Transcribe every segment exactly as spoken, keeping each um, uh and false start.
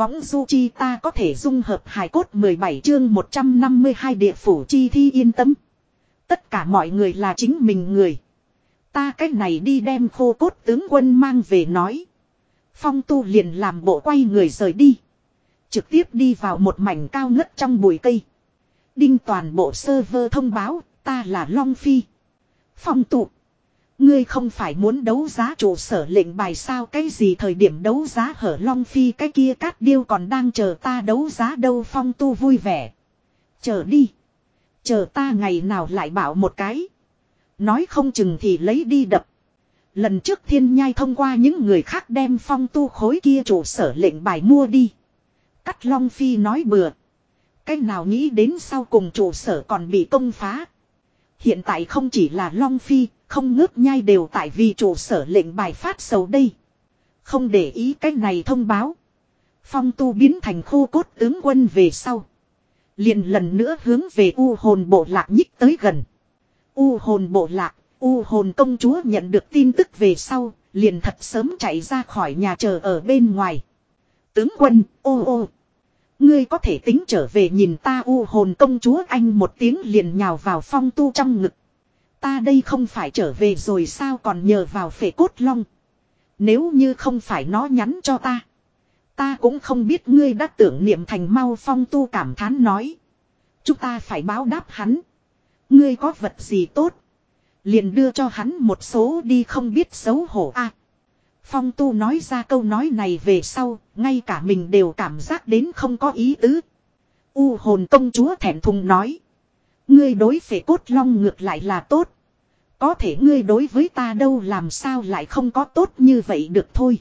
võng du chi ta có thể dung hợp hài cốt mười bảy chương một trăm năm mươi hai địa phủ chi thi yên tâm. Tất cả mọi người là chính mình người. Ta cách này đi đem khô cốt tướng quân mang về nói. Phong Tu liền làm bộ quay người rời đi. Trực tiếp đi vào một mảnh cao ngất trong bụi cây. Đinh toàn bộ server thông báo, ta là Long Phi. Phong Tu, ngươi không phải muốn đấu giá trụ sở lệnh bài sao? Cái gì thời điểm đấu giá hở? Long Phi cái kia Cát Điêu còn đang chờ ta đấu giá đâu. Phong Tu vui vẻ. Chờ đi. Chờ ta ngày nào lại bảo một cái. Nói không chừng thì lấy đi đập. Lần trước Thiên Nhai thông qua những người khác đem Phong Tu khối kia trụ sở lệnh bài mua đi. Cắt Long Phi nói bừa. Cái nào nghĩ đến sau cùng trụ sở còn bị công phá. Hiện tại không chỉ là Long Phi, không ngớt nhai đều tại vì trụ sở lệnh bài phát sầu đây. Không để ý cái này thông báo. Phong Tu biến thành khô cốt tướng quân về sau. Liền lần nữa hướng về U hồn bộ lạc nhích tới gần. U hồn bộ lạc, U hồn công chúa nhận được tin tức về sau, liền thật sớm chạy ra khỏi nhà chờ ở bên ngoài. Tướng quân, ô ô. Ngươi có thể tính trở về nhìn ta. U hồn công chúa anh một tiếng liền nhào vào Phong Tu trong ngực. Ta đây không phải trở về rồi sao, còn nhờ vào Phệ Cốt Long. Nếu như không phải nó nhắn cho ta, ta cũng không biết ngươi đã tưởng niệm thành mau. Phong Tu cảm thán nói. Chúng ta phải báo đáp hắn. Ngươi có vật gì tốt, liền đưa cho hắn một số đi, không biết xấu hổ a. À, Phong Tu nói ra câu nói này về sau, ngay cả mình đều cảm giác đến không có ý tứ. U hồn công chúa thẹn thùng nói. Ngươi đối Phệ Cốt Long ngược lại là tốt. Có thể ngươi đối với ta đâu làm sao lại không có tốt như vậy được thôi.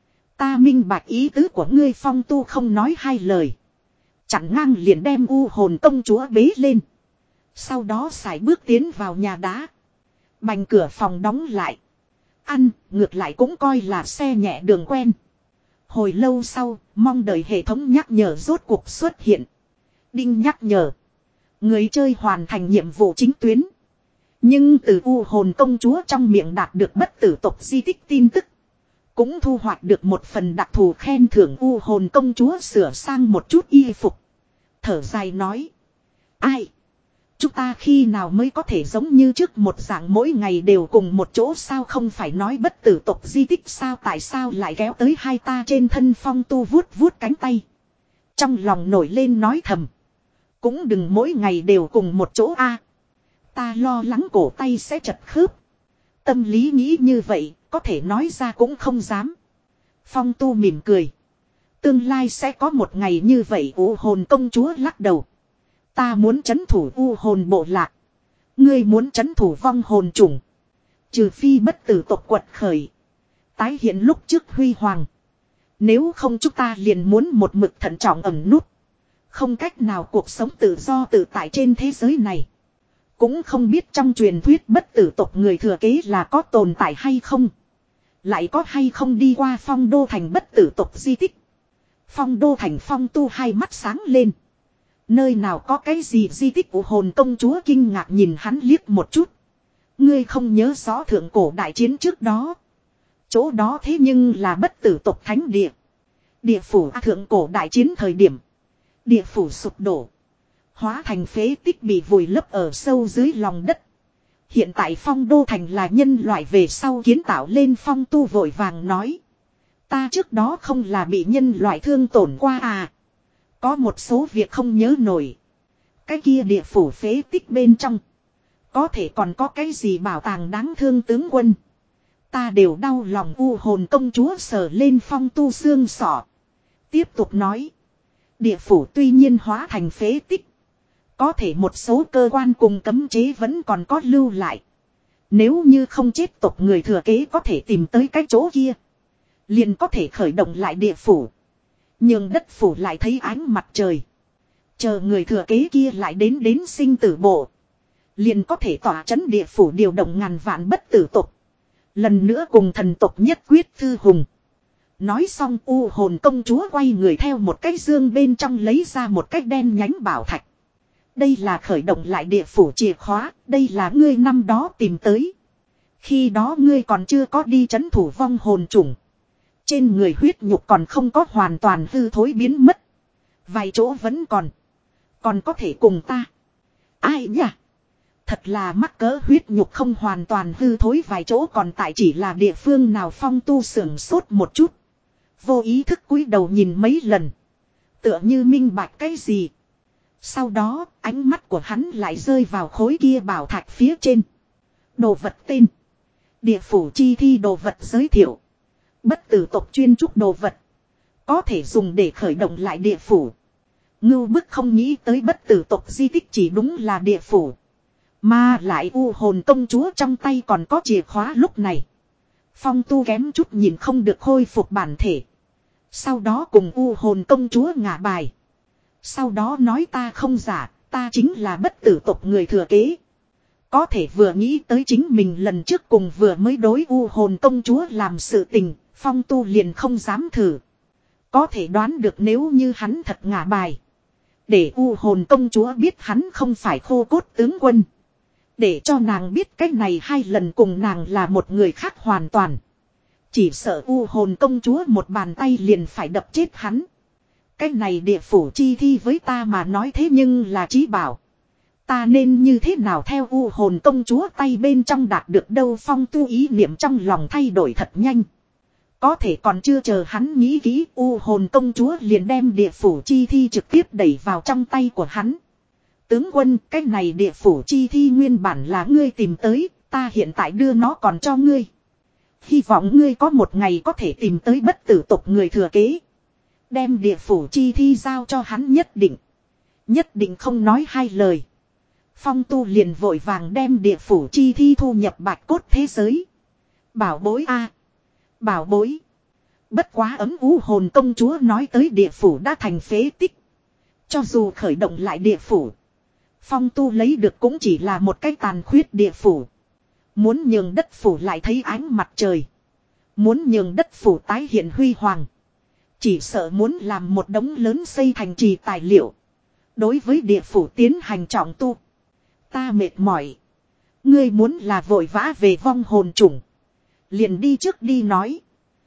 Ta minh bạch ý tứ của ngươi. Phong Tu không nói hai lời. Chặn ngang liền đem U hồn công chúa bế lên. Sau đó sải bước tiến vào nhà đá. Bành cửa phòng đóng lại. Ăn, ngược lại cũng coi là xe nhẹ đường quen. Hồi lâu sau, mong đợi hệ thống nhắc nhở rốt cuộc xuất hiện. Đinh nhắc nhở. Người chơi hoàn thành nhiệm vụ chính tuyến. Nhưng từ U hồn công chúa trong miệng đạt được bất tử tộc di tích tin tức. Cũng thu hoạch được một phần đặc thù khen thưởng. U hồn công chúa sửa sang một chút y phục. Thở dài nói. Ai? Chúng ta khi nào mới có thể giống như trước một dạng mỗi ngày đều cùng một chỗ sao? Không phải nói bất tử tộc di tích sao, tại sao lại kéo tới hai ta trên thân? Phong Tu vuốt vuốt cánh tay. Trong lòng nổi lên nói thầm. Cũng đừng mỗi ngày đều cùng một chỗ a. Ta lo lắng cổ tay sẽ chật khớp. Tâm lý nghĩ như vậy, có thể nói ra cũng không dám. Phong Tu mỉm cười. Tương lai sẽ có một ngày như vậy. U hồn công chúa lắc đầu. Ta muốn trấn thủ U hồn bộ lạc. Ngươi muốn trấn thủ vong hồn chủng. Trừ phi bất tử tộc quật khởi, tái hiện lúc trước huy hoàng. Nếu không chúng ta liền muốn một mực thận trọng ẩn nút. Không cách nào cuộc sống tự do tự tại trên thế giới này. Cũng không biết trong truyền thuyết bất tử tộc người thừa kế là có tồn tại hay không. Lại có hay không đi qua Phong Đô Thành bất tử tộc di tích. Phong Đô Thành. Phong Tu hai mắt sáng lên. Nơi nào có cái gì di tích? U hồn công chúa kinh ngạc nhìn hắn liếc một chút. Ngươi không nhớ rõ thượng cổ đại chiến trước đó. Chỗ đó thế nhưng là bất tử tộc thánh địa. Địa phủ à, thượng cổ đại chiến thời điểm. Địa phủ sụp đổ. Hóa thành phế tích bị vùi lấp ở sâu dưới lòng đất. Hiện tại Phong Đô Thành là nhân loại về sau kiến tạo lên. Phong Tu vội vàng nói. Ta trước đó không là bị nhân loại thương tổn qua à. Có một số việc không nhớ nổi. Cái kia địa phủ phế tích bên trong. Có thể còn có cái gì bảo tàng đáng thương tướng quân. Ta đều đau lòng. U hồn công chúa sờ lên Phong Tu xương sọ. Tiếp tục nói. Địa phủ tuy nhiên hóa thành phế tích. Có thể một số cơ quan cùng cấm chế vẫn còn có lưu lại. Nếu như không chết tộc người thừa kế có thể tìm tới cái chỗ kia. Liền có thể khởi động lại địa phủ. Nhưng đất phủ lại thấy ánh mặt trời. Chờ người thừa kế kia lại đến đến sinh tử bộ. Liền có thể tỏa chấn địa phủ điều động ngàn vạn bất tử tộc. Lần nữa cùng thần tộc nhất quyết thư hùng. Nói xong U hồn công chúa quay người theo một cái dương bên trong lấy ra một cái đen nhánh bảo thạch. Đây là khởi động lại địa phủ chìa khóa. Đây là ngươi năm đó tìm tới. Khi đó ngươi còn chưa có đi trấn thủ vong hồn chủng. Trên người huyết nhục còn không có hoàn toàn hư thối biến mất. Vài chỗ vẫn còn. Còn có thể cùng ta. Ai nhỉ? Thật là mắc cỡ huyết nhục không hoàn toàn hư thối vài chỗ còn tại chỉ là địa phương nào Phong Tu sưởng sốt một chút. Vô ý thức cúi đầu nhìn mấy lần. Tựa như minh bạch cái gì. Sau đó ánh mắt của hắn lại rơi vào khối kia bảo thạch phía trên. Đồ vật tên. Địa phủ chi thi đồ vật giới thiệu. Bất tử tộc chuyên trúc đồ vật. Có thể dùng để khởi động lại địa phủ. Ngưu bức không nghĩ tới bất tử tộc di tích chỉ đúng là địa phủ. Mà lại u hồn công chúa trong tay còn có chìa khóa lúc này. Phong Tu kém chút nhìn không được khôi phục bản thể. Sau đó cùng u hồn công chúa ngả bài. Sau đó nói ta không giả, ta chính là bất tử tộc người thừa kế. Có thể vừa nghĩ tới chính mình lần trước cùng vừa mới đối u hồn công chúa làm sự tình, Phong Tu liền không dám thử. Có thể đoán được nếu như hắn thật ngả bài. Để u hồn công chúa biết hắn không phải khô cốt tướng quân. Để cho nàng biết cách này hai lần cùng nàng là một người khác hoàn toàn. Chỉ sợ u hồn công chúa một bàn tay liền phải đập chết hắn. Cái này địa phủ chi thi với ta mà nói thế nhưng là chí bảo. Ta nên như thế nào theo u hồn công chúa tay bên trong đạt được đâu Phong Tu ý niệm trong lòng thay đổi thật nhanh. Có thể còn chưa chờ hắn nghĩ kỹ u hồn công chúa liền đem địa phủ chi thi trực tiếp đẩy vào trong tay của hắn. Tướng quân, cái này địa phủ chi thi nguyên bản là ngươi tìm tới, ta hiện tại đưa nó còn cho ngươi. Hy vọng ngươi có một ngày có thể tìm tới bất tử tộc người thừa kế. Đem địa phủ chi thi giao cho hắn nhất định. Nhất định không nói hai lời. Phong Tu liền vội vàng đem địa phủ chi thi thu nhập bạch cốt thế giới. Bảo bối a, bảo bối. Bất quá ấm u hồn công chúa nói tới địa phủ đã thành phế tích. Cho dù khởi động lại địa phủ, Phong Tu lấy được cũng chỉ là một cái tàn khuyết địa phủ. Muốn nhường đất phủ lại thấy ánh mặt trời. Muốn nhường đất phủ tái hiện huy hoàng. Chỉ sợ muốn làm một đống lớn xây thành trì tài liệu. Đối với địa phủ tiến hành trọng tu. Ta mệt mỏi. Ngươi muốn là vội vã về vong hồn chủng. Liền đi trước đi nói.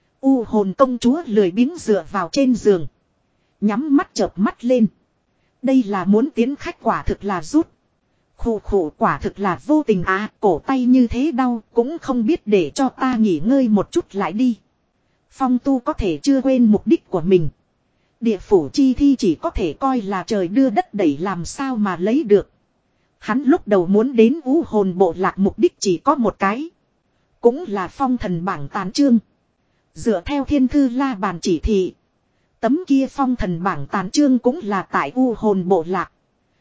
U hồn công chúa lười biếng dựa vào trên giường. Nhắm mắt chợp mắt lên. Đây là muốn tiến khách quả thực là rút. Khổ khổ quả thực là vô tình à, cổ tay như thế đau cũng không biết để cho ta nghỉ ngơi một chút lại đi. Phong Tu có thể chưa quên mục đích của mình. Địa phủ chi thi chỉ có thể coi là trời đưa đất đẩy làm sao mà lấy được. Hắn lúc đầu muốn đến u hồn bộ lạc mục đích chỉ có một cái. Cũng là phong thần bảng tán chương. Dựa theo thiên thư la bàn chỉ thị. Tấm kia phong thần bảng tán chương cũng là tại u hồn bộ lạc.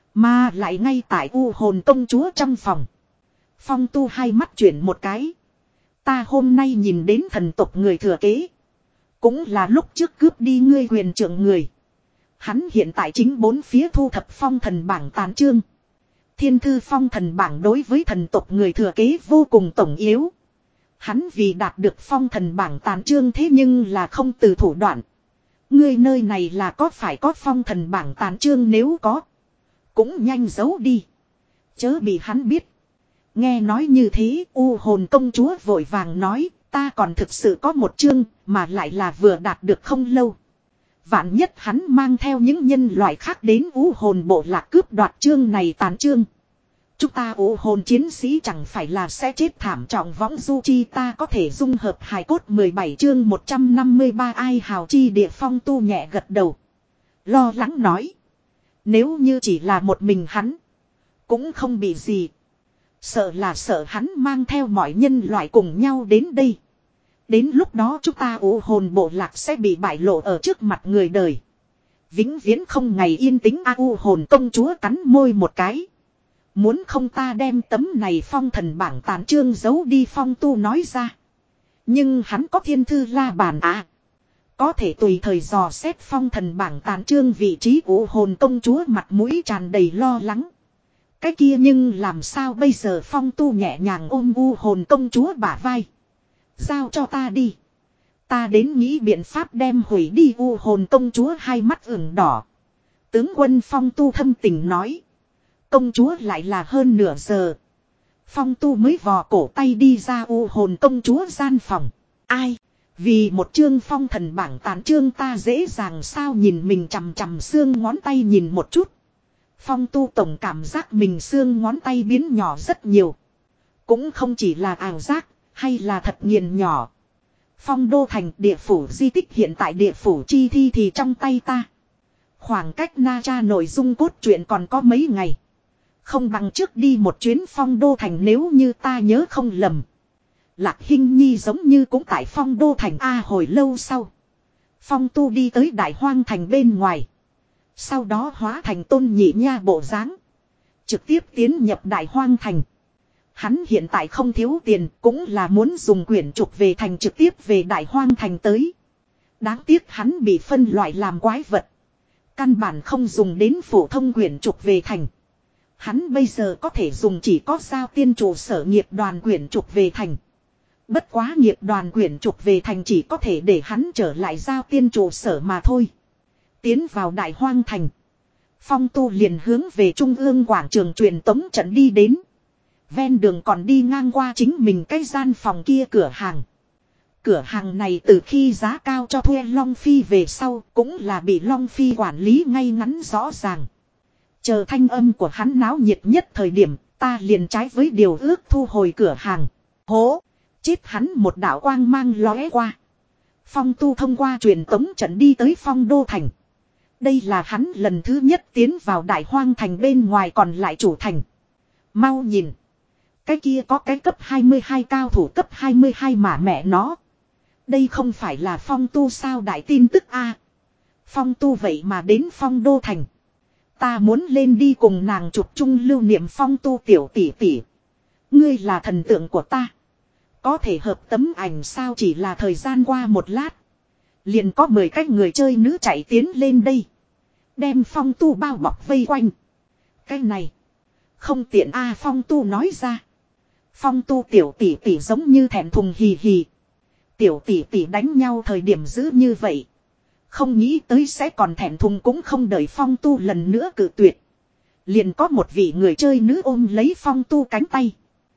Mà lại ngay tại u hồn công chúa trong phòng. Phong Tu hai mắt chuyển một cái. Ta hôm nay nhìn đến thần tộc người thừa kế. Cũng là lúc trước cướp đi ngươi quyền trưởng người. Hắn hiện tại chính bốn phía thu thập phong thần bảng tán chương. Thiên thư phong thần bảng đối với thần tộc người thừa kế vô cùng tổng yếu. Hắn vì đạt được phong thần bảng tán chương thế nhưng là không từ thủ đoạn. Ngươi nơi này là có phải có phong thần bảng tán chương nếu có. Cũng nhanh giấu đi. Chớ bị hắn biết. Nghe nói như thế u hồn công chúa vội vàng nói. Ta còn thực sự có một chương mà lại là vừa đạt được không lâu. Vạn nhất hắn mang theo những nhân loại khác đến u hồn bộ lạc cướp đoạt chương này tàn chương. Chúng ta u hồn chiến sĩ chẳng phải là sẽ chết thảm trọng võng du chi ta có thể dung hợp hài cốt mười bảy chương một trăm năm mươi ba ai hào chi địa Phong Tu nhẹ gật đầu. Lo lắng nói. Nếu như chỉ là một mình hắn. Cũng không bị gì. Sợ là sợ hắn mang theo mọi nhân loại cùng nhau đến đây. Đến lúc đó chúng ta u hồn bộ lạc sẽ bị bại lộ ở trước mặt người đời. Vĩnh viễn không ngày yên tĩnh a u hồn công chúa cắn môi một cái. Muốn không ta đem tấm này phong thần bảng tán chương giấu đi Phong Tu nói ra. Nhưng hắn có thiên thư la bàn à. Có thể tùy thời dò xét phong thần bảng tán chương vị trí u hồn công chúa mặt mũi tràn đầy lo lắng. Cái kia nhưng làm sao bây giờ Phong Tu nhẹ nhàng ôm u hồn công chúa bả vai. Giao cho ta đi. Ta đến nghĩ biện pháp đem hủy đi u hồn công chúa hai mắt ửng đỏ. Tướng quân Phong Tu thâm tình nói. Công chúa lại là hơn nửa giờ. Phong Tu mới vò cổ tay đi ra u hồn công chúa gian phòng. Ai? Vì một chương phong thần bảng tàn chương ta dễ dàng sao nhìn mình chằm chằm xương ngón tay nhìn một chút. Phong tu tổng cảm giác mình xương ngón tay biến nhỏ rất nhiều. Cũng không chỉ là ảo giác, hay là thật nghiền nhỏ. Phong đô thành địa phủ di tích hiện tại địa phủ chi thi thì trong tay ta. Khoảng cách na tra nội dung cốt truyện còn có mấy ngày. Không bằng trước đi một chuyến phong đô thành nếu như ta nhớ không lầm. Lạc Hinh Nhi giống như cũng tại phong đô thành A hồi lâu sau. Phong tu đi tới đại hoang thành bên ngoài. Sau đó hóa thành tôn nhị nha bộ dáng trực tiếp tiến nhập đại hoang thành. Hắn hiện tại không thiếu tiền cũng là muốn dùng quyển trục về thành trực tiếp về đại hoang thành tới. Đáng tiếc hắn bị phân loại làm quái vật. Căn bản không dùng đến phổ thông quyển trục về thành. Hắn bây giờ có thể dùng chỉ có giao tiên trụ sở nghiệp đoàn quyển trục về thành. Bất quá nghiệp đoàn quyển trục về thành chỉ có thể để hắn trở lại giao tiên trụ sở mà thôi. Tiến vào đại hoang thành. Phong tu liền hướng về trung ương quảng trường truyền tống trận đi đến. Ven đường còn đi ngang qua chính mình cái gian phòng kia cửa hàng. Cửa hàng này từ khi giá cao cho thuê Long Phi về sau cũng là bị Long Phi quản lý ngay ngắn rõ ràng. Chờ thanh âm của hắn náo nhiệt nhất thời điểm ta liền trái với điều ước thu hồi cửa hàng. Hố! Chết hắn một đạo quang mang lóe qua. Phong tu thông qua truyền tống trận đi tới phong đô thành. Đây là hắn lần thứ nhất tiến vào đại hoang thành bên ngoài còn lại chủ thành. Mau nhìn. Cái kia có cái cấp hai mươi hai cao thủ cấp hai mươi hai mà mẹ nó. Đây không phải là phong tu sao đại tin tức a. Phong tu vậy mà đến phong đô thành. Ta muốn lên đi cùng nàng chụp chung lưu niệm phong tu tiểu tỷ tỷ. Ngươi là thần tượng của ta. Có thể hợp tấm ảnh sao chỉ là thời gian qua một lát. Liền có mười cái người chơi nữ chạy tiến lên đây. Đem phong tu bao bọc vây quanh. Cái này. Không tiện a phong tu nói ra. Phong tu tiểu tỷ tỷ giống như thẹn thùng hì hì. Tiểu tỷ tỷ đánh nhau thời điểm giữ như vậy. Không nghĩ tới sẽ còn thẹn thùng cũng không đợi phong tu lần nữa cự tuyệt. Liền có một vị người chơi nữ ôm lấy phong tu cánh tay.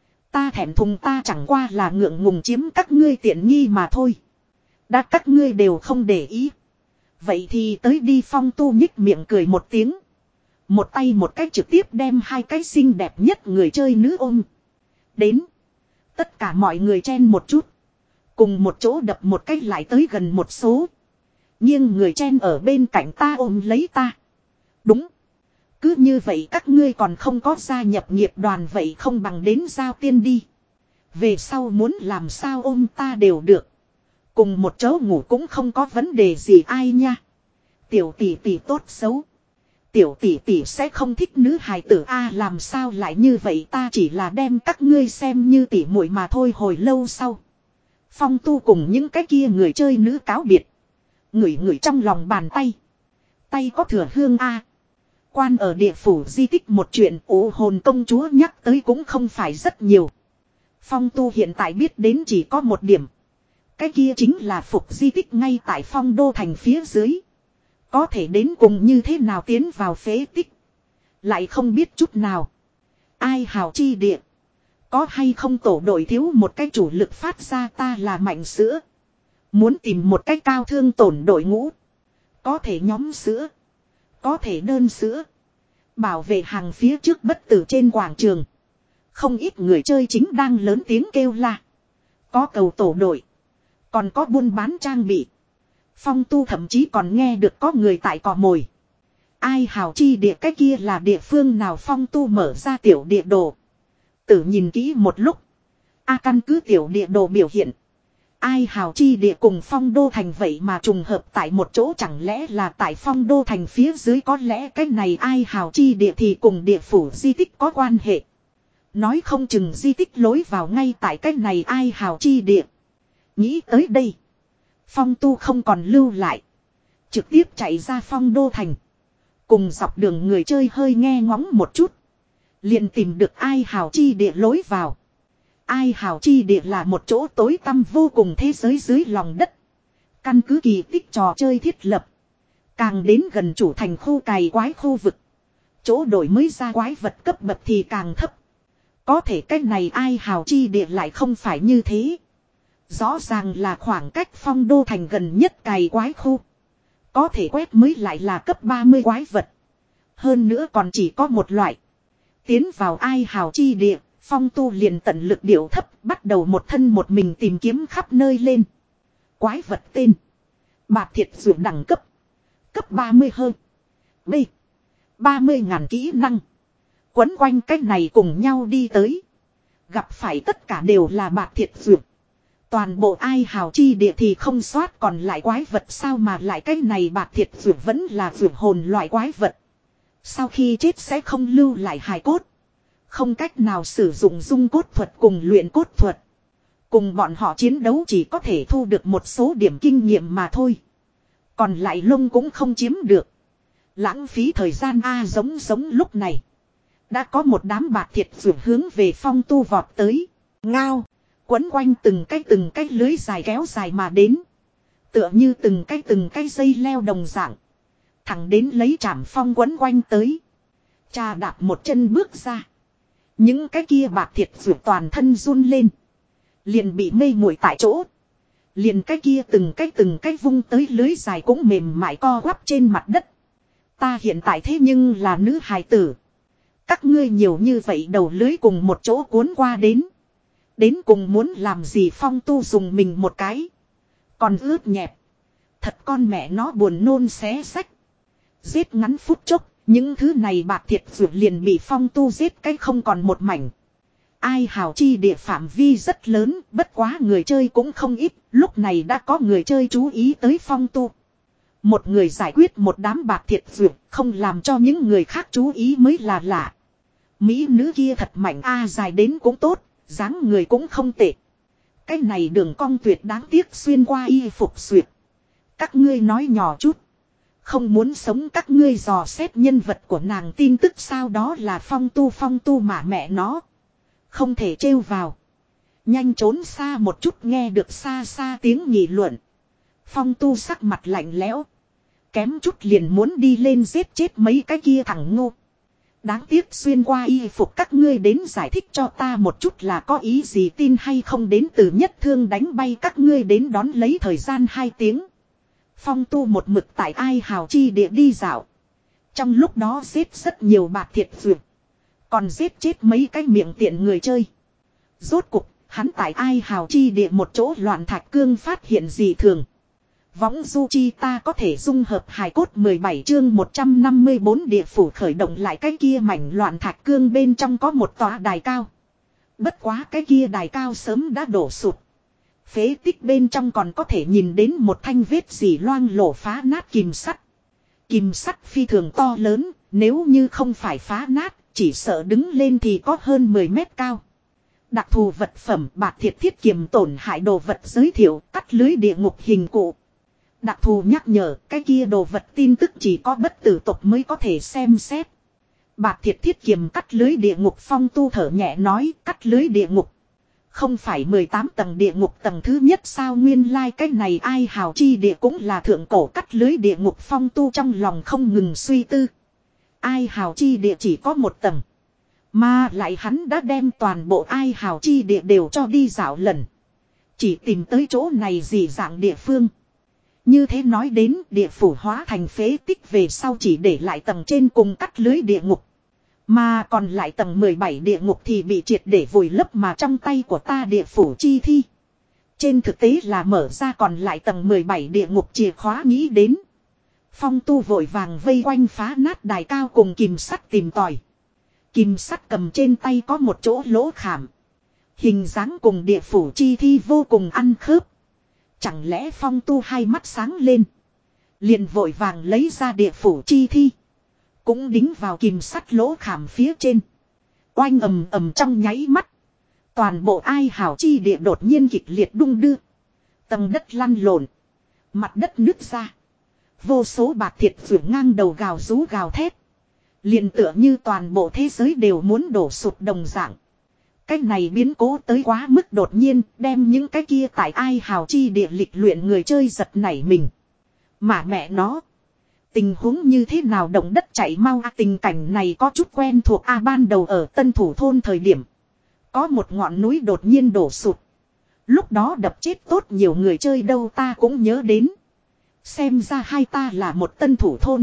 Ta thẹn thùng ta chẳng qua là ngượng ngùng chiếm các ngươi tiện nghi mà thôi. Đã các ngươi đều không để ý. Vậy thì tới đi phong tu nhích miệng cười một tiếng. Một tay một cách trực tiếp đem hai cái xinh đẹp nhất người chơi nữ ôm. Đến. Tất cả mọi người chen một chút. Cùng một chỗ đập một cách lại tới gần một số. Nhưng người chen ở bên cạnh ta ôm lấy ta. Đúng. Cứ như vậy các ngươi còn không có gia nhập nghiệp đoàn vậy không bằng đến giao tiên đi. Về sau muốn làm sao ôm ta đều được. Cùng một chỗ ngủ cũng không có vấn đề gì ai nha. Tiểu tỷ tỷ tốt xấu. Tiểu tỷ tỷ sẽ không thích nữ hài tử a làm sao lại như vậy ta chỉ là đem các ngươi xem như tỷ muội mà thôi hồi lâu sau. Phong tu cùng những cái kia người chơi nữ cáo biệt. Ngửi ngửi trong lòng bàn tay. Tay có thừa hương a. Quan ở địa phủ di tích một chuyện ủ hồn công chúa nhắc tới cũng không phải rất nhiều. Phong tu hiện tại biết đến chỉ có một điểm. Cái kia chính là phục di tích ngay tại phong đô thành phía dưới. Có thể đến cùng như thế nào tiến vào phế tích. Lại không biết chút nào. Ai hào chi địa. Có hay không tổ đội thiếu một cái chủ lực phát ra ta là mạnh sữa. Muốn tìm một cái cao thương tổn đội ngũ. Có thể nhóm sữa. Có thể đơn sữa. Bảo vệ hàng phía trước bất tử trên quảng trường. Không ít người chơi chính đang lớn tiếng kêu la. Có cầu tổ đội. Còn có buôn bán trang bị. Phong tu thậm chí còn nghe được có người tại cò mồi. Ai hào chi địa cái kia là địa phương nào phong tu mở ra tiểu địa đồ. Tử nhìn kỹ một lúc. A căn cứ tiểu địa đồ biểu hiện. Ai hào chi địa cùng phong đô thành vậy mà trùng hợp tại một chỗ chẳng lẽ là tại phong đô thành phía dưới có lẽ cái này ai hào chi địa thì cùng địa phủ di tích có quan hệ. Nói không chừng di tích lối vào ngay tại cái này ai hào chi địa. Nghĩ tới đây. Phong tu không còn lưu lại. Trực tiếp chạy ra phong đô thành. Cùng dọc đường người chơi hơi nghe ngóng một chút. Liền tìm được ai hào chi địa lối vào. Ai hào chi địa là một chỗ tối tăm vô cùng thế giới dưới lòng đất. Căn cứ kỳ tích trò chơi thiết lập. Càng đến gần chủ thành khu cày quái khu vực. Chỗ đổi mới ra quái vật cấp bậc thì càng thấp. Có thể cách này ai hào chi địa lại không phải như thế. Rõ ràng là khoảng cách phong đô thành gần nhất cày quái khu. Có thể quét mới lại là cấp ba mươi quái vật. Hơn nữa còn chỉ có một loại. Tiến vào ai hào chi địa, phong tu liền tận lực điệu thấp, bắt đầu một thân một mình tìm kiếm khắp nơi lên. Quái vật tên. Bạt thiệt dụ đẳng cấp. Cấp ba mươi hơn. B. ba mươi ngàn kỹ năng. Quấn quanh cách này cùng nhau đi tới. Gặp phải tất cả đều là bạt thiệt dụ. Toàn bộ ai hào chi địa thì không soát còn lại quái vật sao mà lại cái này bạt thiệt dụ vẫn là dụ hồn loại quái vật. Sau khi chết sẽ không lưu lại hài cốt. Không cách nào sử dụng dung cốt thuật cùng luyện cốt thuật. Cùng bọn họ chiến đấu chỉ có thể thu được một số điểm kinh nghiệm mà thôi. Còn lại lông cũng không chiếm được. Lãng phí thời gian A giống giống lúc này. Đã có một đám bạt thiệt dụ hướng về phong tu vọt tới. Ngao. Quấn quanh từng cái từng cái lưới dài kéo dài mà đến. Tựa như từng cái từng cái dây leo đồng dạng. Thẳng đến lấy trảm phong quấn quanh tới. Cha đạp một chân bước ra. Những cái kia bạt thiệt dụ toàn thân run lên. Liền bị mê muội tại chỗ. Liền cái kia từng cái từng cái vung tới lưới dài cũng mềm mại co quắp trên mặt đất. Ta hiện tại thế nhưng là nữ hài tử. Các ngươi nhiều như vậy đầu lưới cùng một chỗ cuốn qua đến. Đến cùng muốn làm gì phong tu dùng mình một cái. Còn ướt nhẹp. Thật con mẹ nó buồn nôn xé sách. Giết ngắn phút chốc. Những thứ này bạt thiệt dụ liền bị phong tu giết cái không còn một mảnh. Ai hào chi địa phạm vi rất lớn. Bất quá người chơi cũng không ít. Lúc này đã có người chơi chú ý tới phong tu. Một người giải quyết một đám bạt thiệt dụ. Không làm cho những người khác chú ý mới là lạ. Mỹ nữ kia thật mạnh a dài đến cũng tốt. Dáng người cũng không tệ. Cái này đường cong tuyệt đáng tiếc xuyên qua y phục xuyệt. Các ngươi nói nhỏ chút. Không muốn sống các ngươi dò xét nhân vật của nàng tin tức sao đó là phong tu phong tu mà mẹ nó. Không thể trêu vào. Nhanh trốn xa một chút nghe được xa xa tiếng nghị luận. Phong tu sắc mặt lạnh lẽo. Kém chút liền muốn đi lên giết chết mấy cái kia thằng ngu. Đáng tiếc xuyên qua y phục các ngươi đến giải thích cho ta một chút là có ý gì tin hay không đến từ nhất thương đánh bay các ngươi đến đón lấy thời gian hai tiếng. Phong tu một mực tại ai hào chi địa đi dạo. Trong lúc đó giết rất nhiều bạt thiệt dụ. Còn giết chết mấy cái miệng tiện người chơi. Rốt cục, hắn tại ai hào chi địa một chỗ loạn thạch cương phát hiện gì thường. Võng du chi ta có thể dung hợp hài cốt mười bảy chương một trăm năm mươi bốn địa phủ khởi động lại cái kia mảnh loạn thạch cương bên trong có một tòa đài cao. Bất quá cái kia đài cao sớm đã đổ sụp. Phế tích bên trong còn có thể nhìn đến một thanh vết dỉ loang lổ phá nát kìm sắt. Kìm sắt phi thường to lớn, nếu như không phải phá nát, chỉ sợ đứng lên thì có hơn mười mét cao. Đặc thù vật phẩm bạt thiệt thiết kiềm tổn hại đồ vật giới thiệu cắt lưới địa ngục hình cụ. Đặc thù nhắc nhở cái kia đồ vật tin tức chỉ có bất tử tộc mới có thể xem xét. Bạt thiệt thiết kiềm cắt lưới địa ngục phong tu thở nhẹ nói cắt lưới địa ngục. Không phải mười tám tầng địa ngục tầng thứ nhất sao nguyên lai like cái này ai hào chi địa cũng là thượng cổ cắt lưới địa ngục phong tu trong lòng không ngừng suy tư. Ai hào chi địa chỉ có một tầng. Mà lại hắn đã đem toàn bộ ai hào chi địa đều cho đi dạo lần. Chỉ tìm tới chỗ này gì dạng địa phương. Như thế nói đến địa phủ hóa thành phế tích về sau chỉ để lại tầng trên cùng cắt lưới địa ngục. Mà còn lại tầng mười bảy địa ngục thì bị triệt để vùi lấp mà trong tay của ta địa phủ chi thi. Trên thực tế là mở ra còn lại tầng mười bảy địa ngục chìa khóa nghĩ đến. Phong tu vội vàng vây quanh phá nát đài cao cùng kìm sắt tìm tòi. Kìm sắt cầm trên tay có một chỗ lỗ khảm. Hình dáng cùng địa phủ chi thi vô cùng ăn khớp. Chẳng lẽ phong tu hai mắt sáng lên. Liền vội vàng lấy ra địa phủ chi thi. Cũng đính vào kìm sắt lỗ khảm phía trên. Oanh ầm ầm trong nháy mắt. Toàn bộ ai hào chi địa đột nhiên kịch liệt đung đưa. Tầng đất lăn lộn. Mặt đất nứt ra. Vô số bạt thiệt vượt ngang đầu gào rú gào thét. Liền tựa như toàn bộ thế giới đều muốn đổ sụp đồng dạng. Cái này biến cố tới quá mức đột nhiên, đem những cái kia tại ai hào chi địa lịch luyện người chơi giật nảy mình. Mà mẹ nó, tình huống như thế nào động đất chảy mau à, tình cảnh này có chút quen thuộc a à, ban đầu ở Tân Thủ Thôn thời điểm. Có một ngọn núi đột nhiên đổ sụp. Lúc đó đập chết tốt nhiều người chơi đâu ta cũng nhớ đến. Xem ra hai ta là một tân thủ thôn.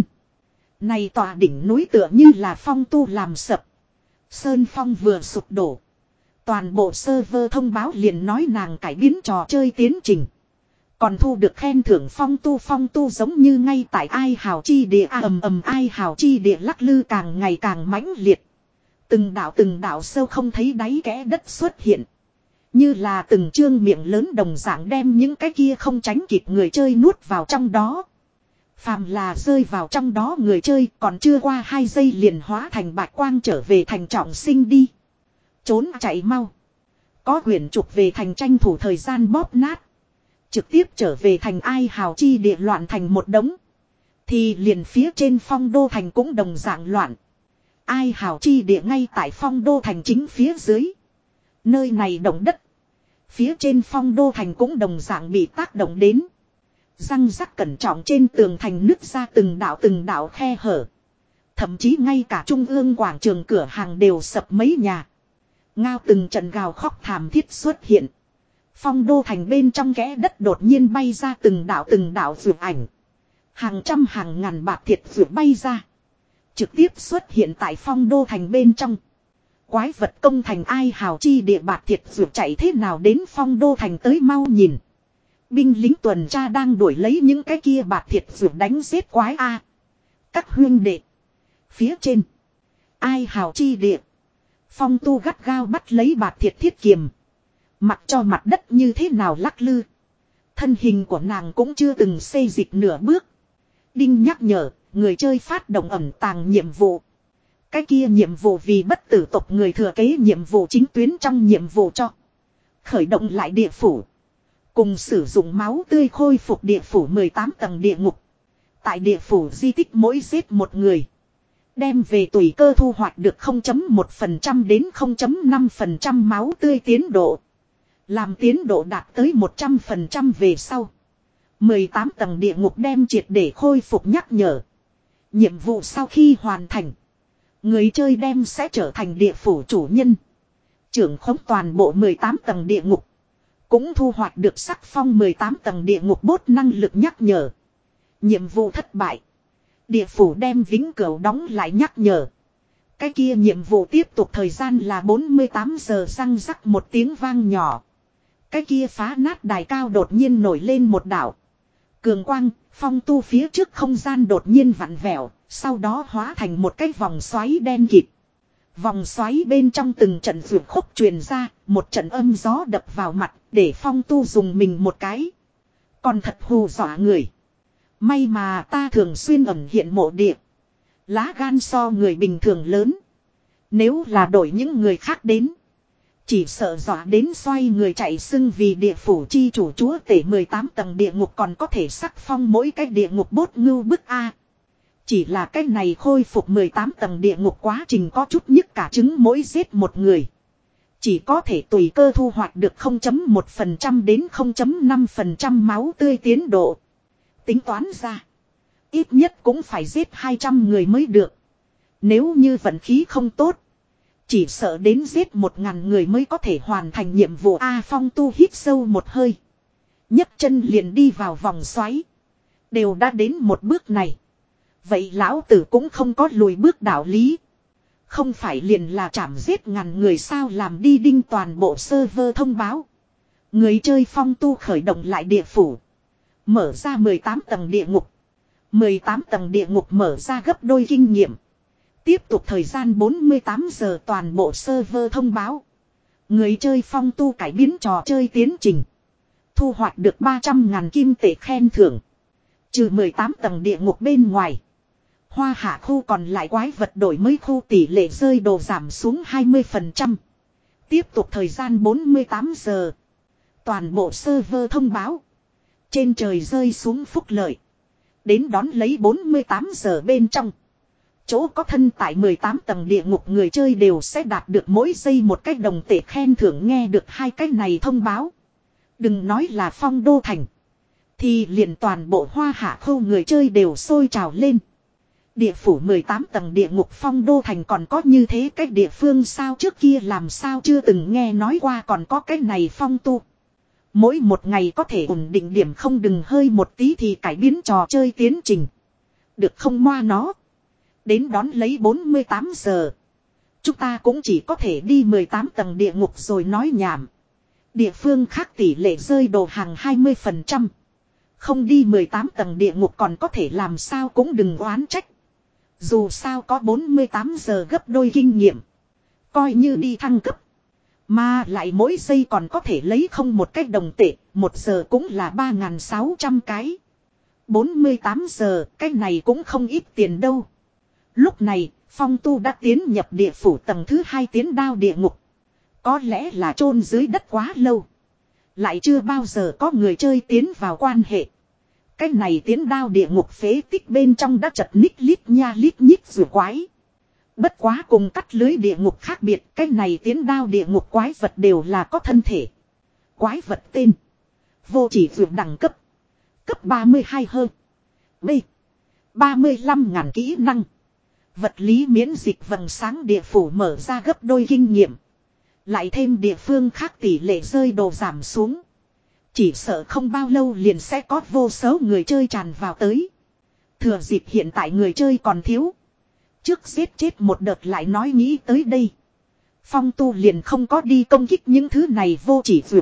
Này tòa đỉnh núi tựa như là phong tu làm sập. Sơn phong vừa sụp đổ. Toàn bộ server thông báo liền nói nàng cải biến trò chơi tiến trình. Còn thu được khen thưởng phong tu phong tu giống như ngay tại ai hào chi địa a ầm ầm ai hào chi địa lắc lư càng ngày càng mãnh liệt. Từng đảo từng đảo sâu không thấy đáy kẽ đất xuất hiện. Như là từng chương miệng lớn đồng dạng đem những cái kia không tránh kịp người chơi nuốt vào trong đó. Phàm là rơi vào trong đó người chơi còn chưa qua hai giây liền hóa thành bạch quang trở về thành trọng sinh đi. Trốn chạy mau. Có quyển trục về thành tranh thủ thời gian bóp nát. Trực tiếp trở về thành ai hào chi địa loạn thành một đống. Thì liền phía trên phong đô thành cũng đồng dạng loạn. Ai hào chi địa ngay tại phong đô thành chính phía dưới. Nơi này động đất. Phía trên phong đô thành cũng đồng dạng bị tác động đến. Răng rắc cẩn trọng trên tường thành nứt ra từng đạo từng đạo khe hở. Thậm chí ngay cả trung ương quảng trường cửa hàng đều sập mấy nhà. Ngao từng trận gào khóc thảm thiết xuất hiện. Phong đô thành bên trong kẽ đất đột nhiên bay ra từng đạo từng đạo dược ảnh. Hàng trăm hàng ngàn bạc thiệt dược bay ra. Trực tiếp xuất hiện tại phong đô thành bên trong. Quái vật công thành ai hào chi địa bạc thiệt dược chạy thế nào đến phong đô thành tới mau nhìn. Binh lính tuần tra đang đuổi lấy những cái kia bạc thiệt dược đánh giết quái a. Các huynh đệ. Phía trên. Ai hào chi địa. Phong tu gắt gao bắt lấy bạc thiệt thiết kiềm. Mặc cho mặt đất như thế nào lắc lư. Thân hình của nàng cũng chưa từng xê dịch nửa bước. Đinh nhắc nhở, người chơi phát động ẩn tàng nhiệm vụ. Cái kia nhiệm vụ vì bất tử tộc người thừa kế nhiệm vụ chính tuyến trong nhiệm vụ cho. Khởi động lại địa phủ. Cùng sử dụng máu tươi khôi phục địa phủ mười tám tầng địa ngục. Tại địa phủ di tích mỗi giết một người. Đem về tùy cơ thu hoạch được không phẩy một phần trăm đến không phẩy năm phần trăm máu tươi tiến độ. Làm tiến độ đạt tới một trăm phần trăm về sau. mười tám tầng địa ngục đem triệt để khôi phục nhắc nhở. Nhiệm vụ sau khi hoàn thành. Người chơi đem sẽ trở thành địa phủ chủ nhân. Trưởng khống toàn bộ mười tám tầng địa ngục. Cũng thu hoạch được sắc phong mười tám tầng địa ngục bốt năng lực nhắc nhở. Nhiệm vụ thất bại. Địa phủ đem vĩnh cửu đóng lại nhắc nhở. Cái kia nhiệm vụ tiếp tục thời gian là bốn mươi tám giờ răng rắc một tiếng vang nhỏ. Cái kia phá nát đài cao đột nhiên nổi lên một đảo. Cường quang, phong tu phía trước không gian đột nhiên vặn vẹo, sau đó hóa thành một cái vòng xoáy đen kịt. Vòng xoáy bên trong từng trận vượt khúc truyền ra, một trận âm gió đập vào mặt, để phong tu dùng mình một cái. Còn thật hù dọa người. May mà ta thường xuyên ẩn hiện mộ địa. Lá gan so người bình thường lớn. Nếu là đổi những người khác đến. Chỉ sợ dọa đến xoay người chạy xưng vì địa phủ chi chủ chúa tể mười tám tầng địa ngục còn có thể sắc phong mỗi cái địa ngục bốt ngưu bức A. Chỉ là cái này khôi phục mười tám tầng địa ngục quá trình có chút nhức cả trứng mỗi giết một người. Chỉ có thể tùy cơ thu hoạch được không phẩy một phần trăm đến không phẩy năm phần trăm máu tươi tiến độ. Tính toán ra. Ít nhất cũng phải giết hai trăm người mới được. Nếu như vận khí không tốt. Chỉ sợ đến giết một ngàn người mới có thể hoàn thành nhiệm vụ A Phong tu hít sâu một hơi. nhấc chân liền đi vào vòng xoáy. Đều đã đến một bước này. Vậy lão tử cũng không có lùi bước đạo lý. Không phải liền là chảm giết ngàn người sao làm đi đinh toàn bộ server thông báo. Người chơi Phong tu khởi động lại địa phủ. Mở ra mười tám tầng địa ngục. mười tám tầng địa ngục mở ra gấp đôi kinh nghiệm. Tiếp tục thời gian bốn mươi tám giờ toàn bộ server thông báo. Người chơi Phong tu cải biến trò chơi tiến trình. Thu hoạch được ba trăm ngàn kim tệ khen thưởng. Trừ mười tám tầng địa ngục bên ngoài. Hoa hạ khu còn lại quái vật đổi mới khu tỷ lệ rơi đồ giảm xuống hai mươi phần trăm. Tiếp tục thời gian bốn mươi tám giờ. Toàn bộ server thông báo. Trên trời rơi xuống phúc lợi. Đến đón lấy bốn mươi tám giờ bên trong. Chỗ có thân tại mười tám tầng địa ngục người chơi đều sẽ đạt được mỗi giây một cách đồng tệ khen thưởng nghe được hai cái này thông báo. Đừng nói là Phong đô thành. Thì liền toàn bộ hoa hạ khu người chơi đều sôi trào lên. Địa phủ mười tám tầng địa ngục Phong đô thành còn có như thế cách địa phương sao trước kia làm sao chưa từng nghe nói qua còn có cái này phong tu. Mỗi một ngày có thể ổn định điểm không đừng hơi một tí thì cải biến trò chơi tiến trình. Được không moa nó. Đến đón lấy bốn mươi tám giờ. Chúng ta cũng chỉ có thể đi mười tám tầng địa ngục rồi nói nhảm. Địa phương khác tỷ lệ rơi đồ hàng hai mươi phần trăm. Không đi mười tám tầng địa ngục còn có thể làm sao cũng đừng oán trách. Dù sao có bốn mươi tám giờ gấp đôi kinh nghiệm. Coi như đi thăng cấp. Mà lại mỗi giây còn có thể lấy không một cách đồng tệ. Một giờ cũng là ba nghìn sáu trăm cái. bốn mươi tám giờ cái này cũng không ít tiền đâu. Lúc này Phong Tu đã tiến nhập địa phủ tầng thứ hai tiến đao địa ngục. Có lẽ là chôn dưới đất quá lâu. Lại chưa bao giờ có người chơi tiến vào quan hệ. Cái này tiến đao địa ngục phế tích bên trong đã chật ních lít nha lít nhít rùa quái. Bất quá cùng cắt lưới địa ngục khác biệt. Cái này tiến đao địa ngục quái vật đều là có thân thể. Quái vật tên. Vô chỉ vượt đẳng cấp. Cấp ba mươi hai hơn. B. ba mươi lăm ngàn kỹ năng. Vật lý miễn dịch vầng sáng địa phủ mở ra gấp đôi kinh nghiệm. Lại thêm địa phương khác tỷ lệ rơi đồ giảm xuống. Chỉ sợ không bao lâu liền sẽ có vô số người chơi tràn vào tới. Thừa dịp hiện tại người chơi còn thiếu. Trước giết chết một đợt lại nói nghĩ tới đây. Phong Tu liền không có đi công kích những thứ này vô chỉ vượt.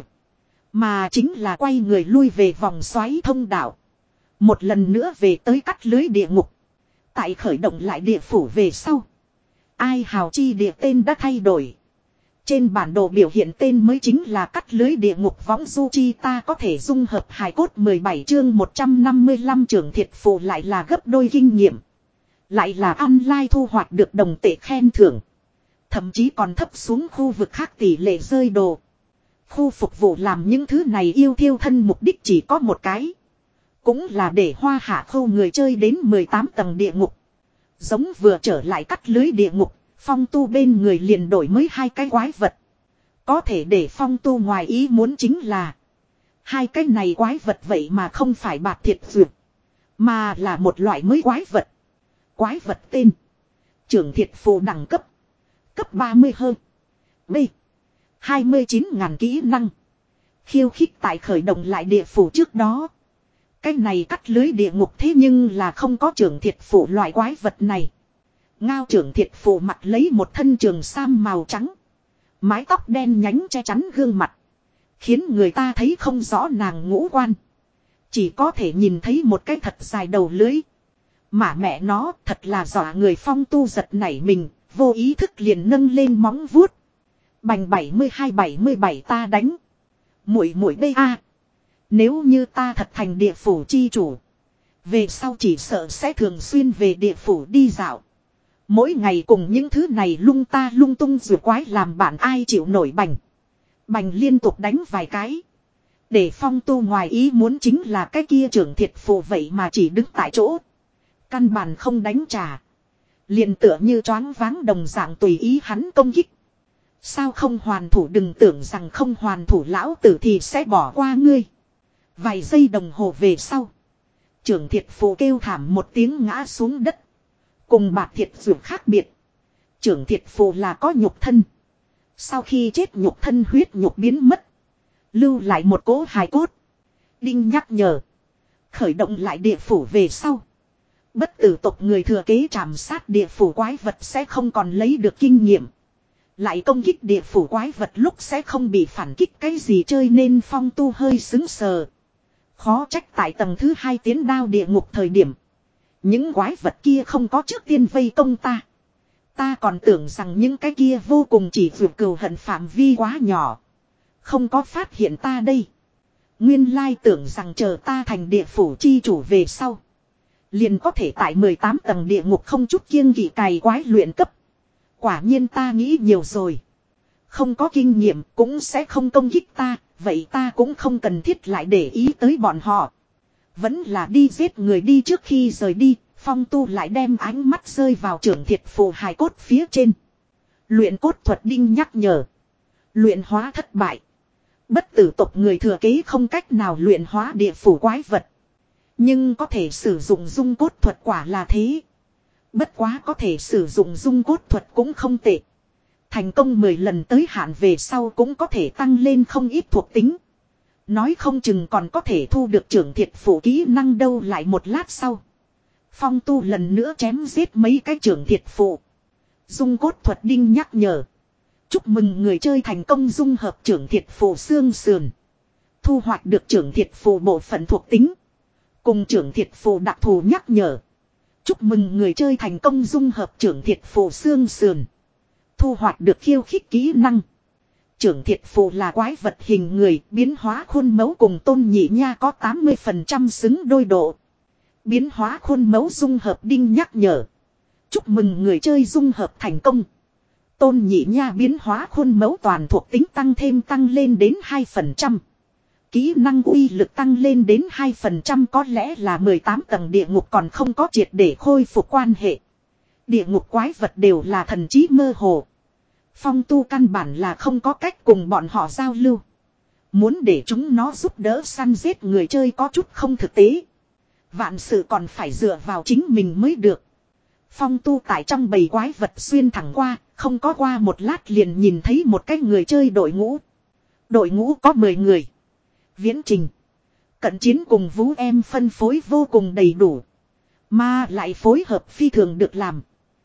Mà chính là quay người lui về vòng xoáy thông đạo. Một lần nữa về tới cắt lưới địa ngục. Tại khởi động lại địa phủ về sau. Ai hào chi địa tên đã thay đổi. Trên bản đồ biểu hiện tên mới chính là cắt lưới địa ngục võng du chi ta có thể dung hợp hài cốt mười bảy chương một trăm năm mươi lăm trưởng thiệt phù lại là gấp đôi kinh nghiệm. Lại là online thu hoạch được đồng tệ khen thưởng. Thậm chí còn thấp xuống khu vực khác tỷ lệ rơi đồ. Khu phục vụ làm những thứ này yêu thiêu thân mục đích chỉ có một cái. Cũng là để hoa hạ khâu người chơi đến mười tám tầng địa ngục. Giống vừa trở lại cắt lưới địa ngục. Phong Tu bên người liền đổi mới hai cái quái vật. Có thể để Phong Tu ngoài ý muốn chính là. Hai cái này quái vật vậy mà không phải bạc thiệt dược. Mà là một loại mới quái vật. Quái vật tên. Trưởng thiệt phù đẳng cấp. Cấp ba mươi hơn. B. hai mươi chín ngàn kỹ năng. Khiêu khích tại khởi động lại địa phủ trước đó. Cái này cắt lưới địa ngục thế nhưng là không có trưởng thiệt phù loại quái vật này. Ngao trưởng thiệt phù mặt lấy một thân trường sam màu trắng. Mái tóc đen nhánh che chắn gương mặt. Khiến người ta thấy không rõ nàng ngũ quan. Chỉ có thể nhìn thấy một cái thật dài đầu lưới. Mà mẹ nó thật là dọa người. Phong Tu giật nảy mình. Vô ý thức liền nâng lên móng vuốt. Bành bảy mươi hai bảy mươi bảy ta đánh. Muội muội bê a. Nếu như ta thật thành địa phủ chi chủ. Về sau chỉ sợ sẽ thường xuyên về địa phủ đi dạo. Mỗi ngày cùng những thứ này lung ta lung tung rùa quái làm bạn ai chịu nổi bành. Bành liên tục đánh vài cái. Để Phong Tu ngoài ý muốn chính là cái kia trưởng thiệt phù vậy mà chỉ đứng tại chỗ. Căn bản không đánh trả. Liền tựa như choáng váng đồng dạng tùy ý hắn công kích. Sao không hoàn thủ đừng tưởng rằng không hoàn thủ lão tử thì sẽ bỏ qua ngươi. Vài giây đồng hồ về sau. Trưởng thiệt phù kêu thảm một tiếng ngã xuống đất. Cùng bạc thiệt dược khác biệt. Trưởng thiệt phù là có nhục thân. Sau khi chết nhục thân huyết nhục biến mất. Lưu lại một cỗ hài cốt. Đinh nhắc nhở. Khởi động lại địa phủ về sau. Bất tử tộc người thừa kế trảm sát địa phủ quái vật sẽ không còn lấy được kinh nghiệm. Lại công kích địa phủ quái vật lúc sẽ không bị phản kích cái gì chơi nên Phong Tu hơi xứng sờ. Khó trách tại tầng thứ hai tiến đao địa ngục thời điểm. Những quái vật kia không có trước tiên vây công ta. Ta còn tưởng rằng những cái kia vô cùng chỉ vượt cừu hận phạm vi quá nhỏ. Không có phát hiện ta đây. Nguyên lai tưởng rằng chờ ta thành địa phủ chi chủ về sau. Liền có thể tại mười tám tầng địa ngục không chút kiêng kỵ cày quái luyện cấp. Quả nhiên ta nghĩ nhiều rồi. Không có kinh nghiệm cũng sẽ không công kích ta. Vậy ta cũng không cần thiết lại để ý tới bọn họ. Vẫn là đi giết người đi trước khi rời đi. Phong Tu lại đem ánh mắt rơi vào trưởng thiệt phù hài cốt phía trên. Luyện cốt thuật đinh nhắc nhở. Luyện hóa thất bại. Bất tử tộc người thừa kế không cách nào luyện hóa địa phủ quái vật. Nhưng có thể sử dụng dung cốt thuật quả là thế. Bất quá có thể sử dụng dung cốt thuật cũng không tệ. Thành công mười lần tới hạn về sau cũng có thể tăng lên không ít thuộc tính. Nói không chừng còn có thể thu được trưởng thiệt phủ kỹ năng đâu. Lại một lát sau. Phong Tu lần nữa chém giết mấy cái trưởng thiệt phụ. Dung cốt thuật đinh nhắc nhở. Chúc mừng người chơi thành công dung hợp trưởng thiệt phụ xương sườn. Thu hoạch được trưởng thiệt phụ bộ phận thuộc tính. Cùng trưởng thiệt phụ đặc thù nhắc nhở. Chúc mừng người chơi thành công dung hợp trưởng thiệt phụ xương sườn. Thu hoạch được khiêu khích kỹ năng. Trưởng thiệt phụ là quái vật hình người, biến hóa khuôn mẫu cùng Tôn Nhị Nha có tám mươi phần trăm xứng đôi độ. Biến hóa khuôn mẫu dung hợp đinh nhắc nhở. Chúc mừng người chơi dung hợp thành công. Tôn Nhị Nha biến hóa khuôn mẫu toàn thuộc tính tăng thêm tăng lên đến hai phần trăm. Kỹ năng uy lực tăng lên đến hai phần trăm, có lẽ là mười tám tầng địa ngục còn không có triệt để khôi phục quan hệ. Địa ngục quái vật đều là thần trí mơ hồ. Phong Tu căn bản là không có cách cùng bọn họ giao lưu. Muốn để chúng nó giúp đỡ săn giết người chơi có chút không thực tế. Vạn sự còn phải dựa vào chính mình mới được. Phong Tu tại trong bầy quái vật xuyên thẳng qua, không có qua một lát liền nhìn thấy một cái người chơi đội ngũ. Đội ngũ có mười người. Viễn trình, cận chiến cùng Vũ Em phân phối vô cùng đầy đủ. Mà lại phối hợp phi thường được làm.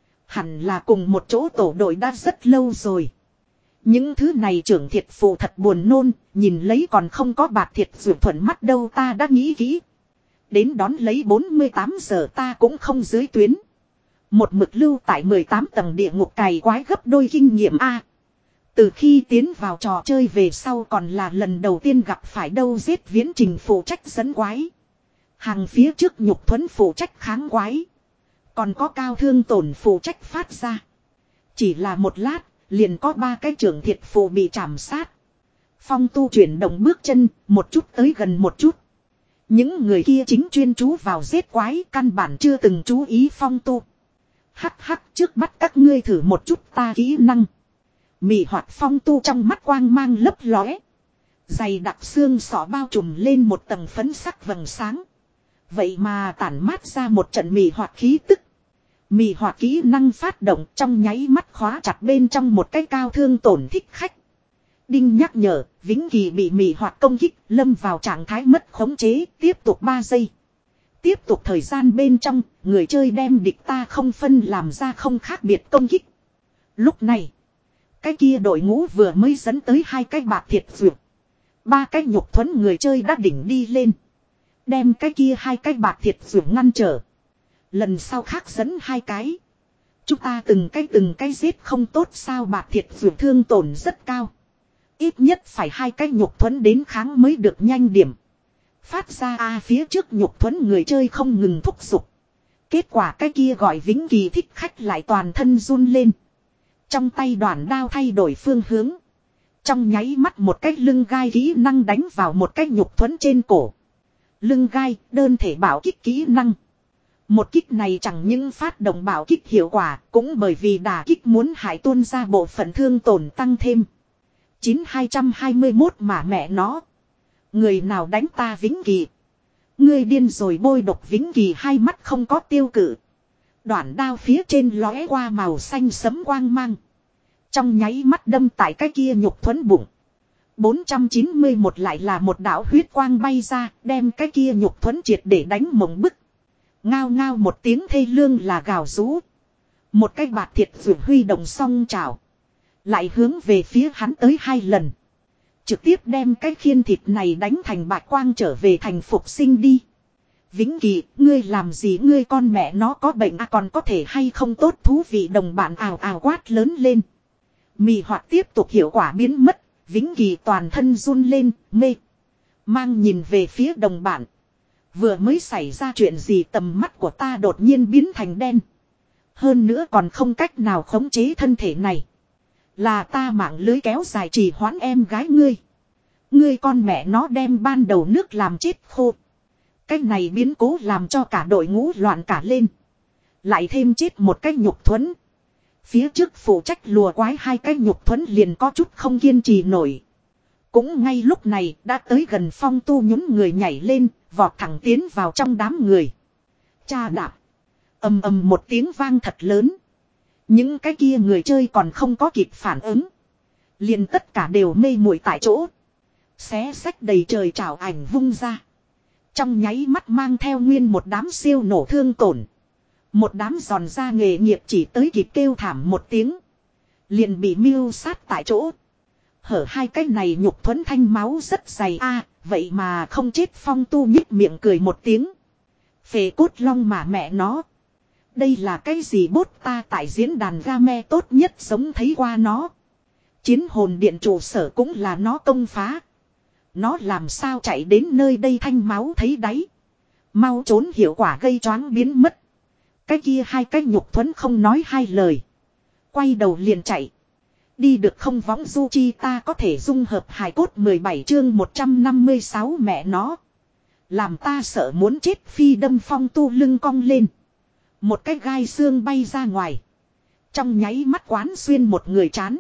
Hẳn là cùng một chỗ tổ đội đã rất lâu rồi. Những thứ này trưởng thiệt phụ thật buồn nôn, nhìn lấy còn không có bạc thiệt dù thuận mắt đâu, ta đã nghĩ kỹ. Đến đón lấy bốn mươi tám giờ ta cũng không dưới tuyến. Một mực lưu tại mười tám tầng địa ngục cày quái gấp đôi kinh nghiệm A. Từ khi tiến vào trò chơi về sau còn là lần đầu tiên gặp phải đâu. Giết viễn trình phụ trách dẫn quái. Hàng phía trước nhục thuẫn phụ trách kháng quái. Còn có cao thương tổn phụ trách phát ra. Chỉ là một lát, liền có ba cái trưởng thiệt phụ bị trảm sát. Phong Tu chuyển động bước chân, một chút tới gần một chút. Những người kia chính chuyên chú vào giết quái, căn bản chưa từng chú ý Phong Tu. Hắc hắc, trước bắt các ngươi thử một chút ta kỹ năng. Mị hoạt Phong Tu trong mắt quang mang lấp lóe. Dày đặc xương sọ bao trùm lên một tầng phấn sắc vầng sáng. Vậy mà tản mát ra một trận mị hoạt khí tức. Mị hoạt kỹ năng phát động trong nháy mắt khóa chặt bên trong một cái cao thương tổn thích khách. Đinh nhắc nhở, Vĩnh Kỳ bị mị hoạt công kích, lâm vào trạng thái mất khống chế, tiếp tục ba giây. Tiếp tục thời gian bên trong, người chơi đem địch ta không phân làm ra không khác biệt công kích. Lúc này, cái kia đội ngũ vừa mới dẫn tới hai cái bạc thiệt dược. Ba cái nhục thuẫn người chơi đã đỉnh đi lên. Đem cái kia hai cái bạc thiệt dược ngăn trở. Lần sau khác dẫn hai cái. Chúng ta từng cái từng cái giết không tốt sao, bạc thiệt dược thương tổn rất cao. Ít nhất phải hai cái nhục thuẫn đến kháng mới được nhanh điểm. Phát ra a phía trước nhục thuẫn người chơi không ngừng thúc giục. Kết quả cái kia gọi Vĩnh Kỳ thích khách lại toàn thân run lên. Trong tay đoạn đao thay đổi phương hướng. Trong nháy mắt một cái lưng gai kỹ năng đánh vào một cái nhục thuẫn trên cổ. Lưng gai, đơn thể bảo kích kỹ năng. Một kích này chẳng những phát động bảo kích hiệu quả, cũng bởi vì đả kích muốn hại tuôn ra bộ phận thương tổn tăng thêm. chín hai hai mốt mà mẹ nó. Người nào đánh ta Vĩnh Kỳ? Ngươi điên rồi, bôi độc Vĩnh Kỳ hai mắt không có tiêu cự. Đoạn đao phía trên lóe qua màu xanh sẫm quang mang. Trong nháy mắt đâm tại cái kia nhục thuẫn bụng. bốn trăm chín mươi mốt lại là một đạo huyết quang bay ra, đem cái kia nhục thuẫn triệt để đánh mộng bức. Ngao ngao một tiếng thê lương là gào rú. Một cái bạc thiệt vừa huy động song trào. Lại hướng về phía hắn tới hai lần. Trực tiếp đem cái khiên thịt này đánh thành bạch quang trở về thành phục sinh đi. Vĩnh Kỳ, ngươi làm gì, ngươi con mẹ nó có bệnh à, còn có thể hay không tốt thú vị, đồng bạn ào ào quát lớn lên. Mị hoạt tiếp tục hiệu quả biến mất, Vĩnh Kỳ toàn thân run lên, mê. Mang nhìn về phía đồng bạn. Vừa mới xảy ra chuyện gì, tầm mắt của ta đột nhiên biến thành đen. Hơn nữa còn không cách nào khống chế thân thể này. Là ta mạng lưới kéo dài trì hoãn em gái ngươi. Ngươi con mẹ nó đem ban đầu nước làm chết khô. Cái này biến cố làm cho cả đội ngũ loạn cả lên. Lại thêm chết một cái nhục thuẫn. Phía trước phụ trách lùa quái hai cái nhục thuẫn liền có chút không kiên trì nổi. Cũng ngay lúc này đã tới gần Phong Tu, nhún người nhảy lên, vọt thẳng tiến vào trong đám người. Cha đạp. Ầm ầm một tiếng vang thật lớn. Những cái kia người chơi còn không có kịp phản ứng. Liền tất cả đều mê muội tại chỗ. Xé xách đầy trời trảo ảnh vung ra. Trong nháy mắt mang theo nguyên một đám siêu nổ thương tổn. Một đám giòn ra nghề nghiệp chỉ tới kịp kêu thảm một tiếng. Liền bị mưu sát tại chỗ. Hở hai cái này nhục thuẫn thanh máu rất dày a, vậy mà không chết. Phong Tu nhích miệng cười một tiếng. Phệ cốt long mà mẹ nó. Đây là cái gì bốt, ta tại diễn đàn game tốt nhất sống thấy qua nó. Chiến hồn điện trụ sở cũng là nó công phá. Nó làm sao chạy đến nơi đây, thanh máu thấy đáy. Mau trốn, hiệu quả gây choáng biến mất. Cái kia hai cái nhục thuẫn không nói hai lời. Quay đầu liền chạy. Đi được không võng du chi, ta có thể dung hợp hài cốt. Mười bảy chương một trăm năm mươi sáu mẹ nó. Làm ta sợ muốn chết. Phi đâm. Phong Tu lưng cong lên. Một cái gai xương bay ra ngoài. Trong nháy mắt quán xuyên một người chán.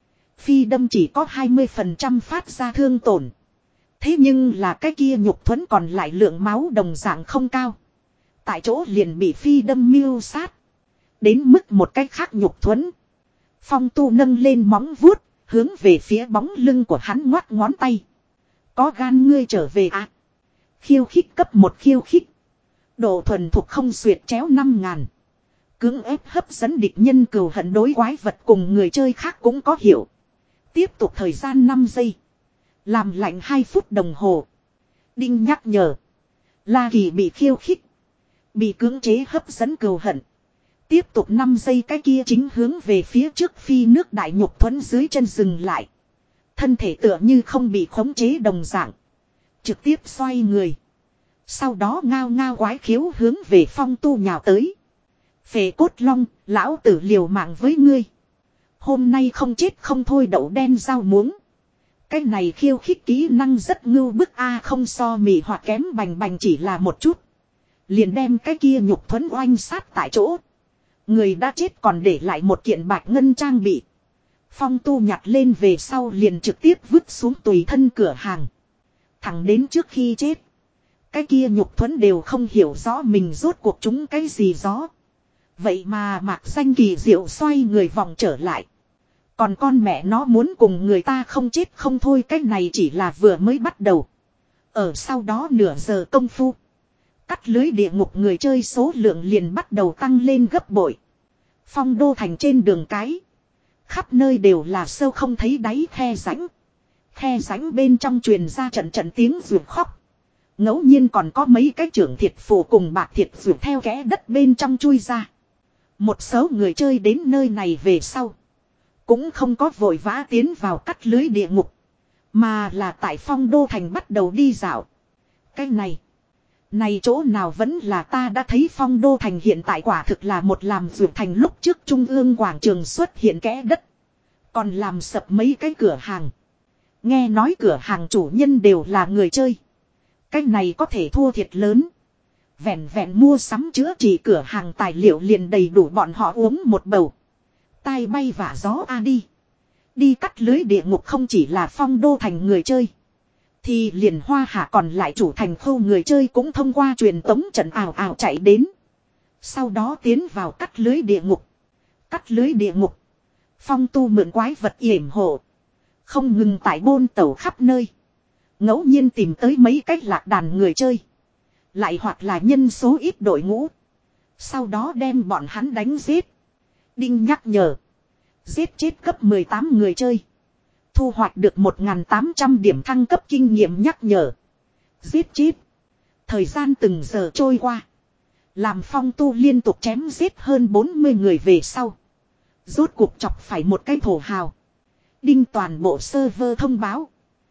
Phi đâm chỉ có hai mươi phần trăm phát ra thương tổn. Thế nhưng là cái kia nhục thuẫn còn lại lượng máu đồng dạng không cao. Tại chỗ liền bị phi đâm mưu sát. Đến mức một cái khác nhục thuẫn. Phong Tu nâng lên móng vuốt, hướng về phía bóng lưng của hắn ngoắt ngón tay. Có gan ngươi trở về à? Khiêu khích cấp một khiêu khích. Độ thuần thục không xuyệt chéo năm ngàn. Cưỡng ép hấp dẫn địch nhân, cừu hận đối quái vật cùng người chơi khác cũng có hiểu. Tiếp tục thời gian năm giây. Làm lạnh hai phút đồng hồ. Đinh nhắc nhở. La Kỳ bị khiêu khích. Bị cưỡng chế hấp dẫn cừu hận. Tiếp tục năm giây, cái kia chính hướng về phía trước phi nước đại nhục thuẫn dưới chân dừng lại. Thân thể tựa như không bị khống chế đồng dạng. Trực tiếp xoay người. Sau đó ngao ngao quái khiếu hướng về Phong Tu nhào tới. Phệ cốt long, lão tử liều mạng với ngươi. Hôm nay không chết không thôi, đậu đen rau muống. Cái này khiêu khích kỹ năng rất ngưu bức a, không so mì hoặc kém bành bành, chỉ là một chút. Liền đem cái kia nhục thuẫn oanh sát tại chỗ. Người đã chết còn để lại một kiện bạch ngân trang bị. Phong Tu nhặt lên về sau liền trực tiếp vứt xuống tùy thân cửa hàng. Thẳng đến trước khi chết. Cái kia nhục thuẫn đều không hiểu rõ mình rốt cuộc chúng cái gì gió. Vậy mà mạc danh kỳ diệu xoay người vòng trở lại. Còn con mẹ nó muốn cùng người ta không chết không thôi, cái này chỉ là vừa mới bắt đầu. Ở sau đó nửa giờ công phu. Cắt lưới địa ngục người chơi số lượng liền bắt đầu tăng lên gấp bội. Phong Đô thành trên đường cái. Khắp nơi đều là sâu không thấy đáy khe rãnh. Khe rãnh bên trong truyền ra trận trận tiếng ruột khóc. Ngẫu nhiên còn có mấy cái trưởng thiệt phù cùng bạc thiệt ruột theo kẽ đất bên trong chui ra. Một số người chơi đến nơi này về sau. Cũng không có vội vã tiến vào cắt lưới địa ngục. Mà là tại Phong Đô thành bắt đầu đi dạo. Cái này. Này chỗ nào vẫn là ta đã thấy Phong Đô thành hiện tại quả thực là một làm ruột thành lúc trước trung ương quảng trường xuất hiện kẽ đất. Còn làm sập mấy cái cửa hàng. Nghe nói cửa hàng chủ nhân đều là người chơi. Cái này có thể thua thiệt lớn. Vẹn vẹn mua sắm chữa trị cửa hàng tài liệu liền đầy đủ bọn họ uống một bầu. Tai bay vả gió a đi. Đi cắt lưới địa ngục không chỉ là Phong Đô thành người chơi. Thì liền Hoa Hạ còn lại chủ thành khâu người chơi cũng thông qua truyền tống trận ảo ảo chạy đến. Sau đó tiến vào cắt lưới địa ngục. Cắt lưới địa ngục. Phong Tu mượn quái vật yểm hộ. Không ngừng tại bôn tẩu khắp nơi. Ngẫu nhiên tìm tới mấy cách lạc đàn người chơi. Lại hoặc là nhân số ít đội ngũ. Sau đó đem bọn hắn đánh giết. Đinh nhắc nhở. Giết chết cấp mười tám người chơi. Thu hoạch được một nghìn tám trăm điểm thăng cấp kinh nghiệm nhắc nhở. Giết chết. Thời gian từng giờ trôi qua. Làm Phong Tu liên tục chém giết hơn bốn mươi người về sau. Rốt cuộc chọc phải một cái thổ hào. Đinh toàn bộ server thông báo.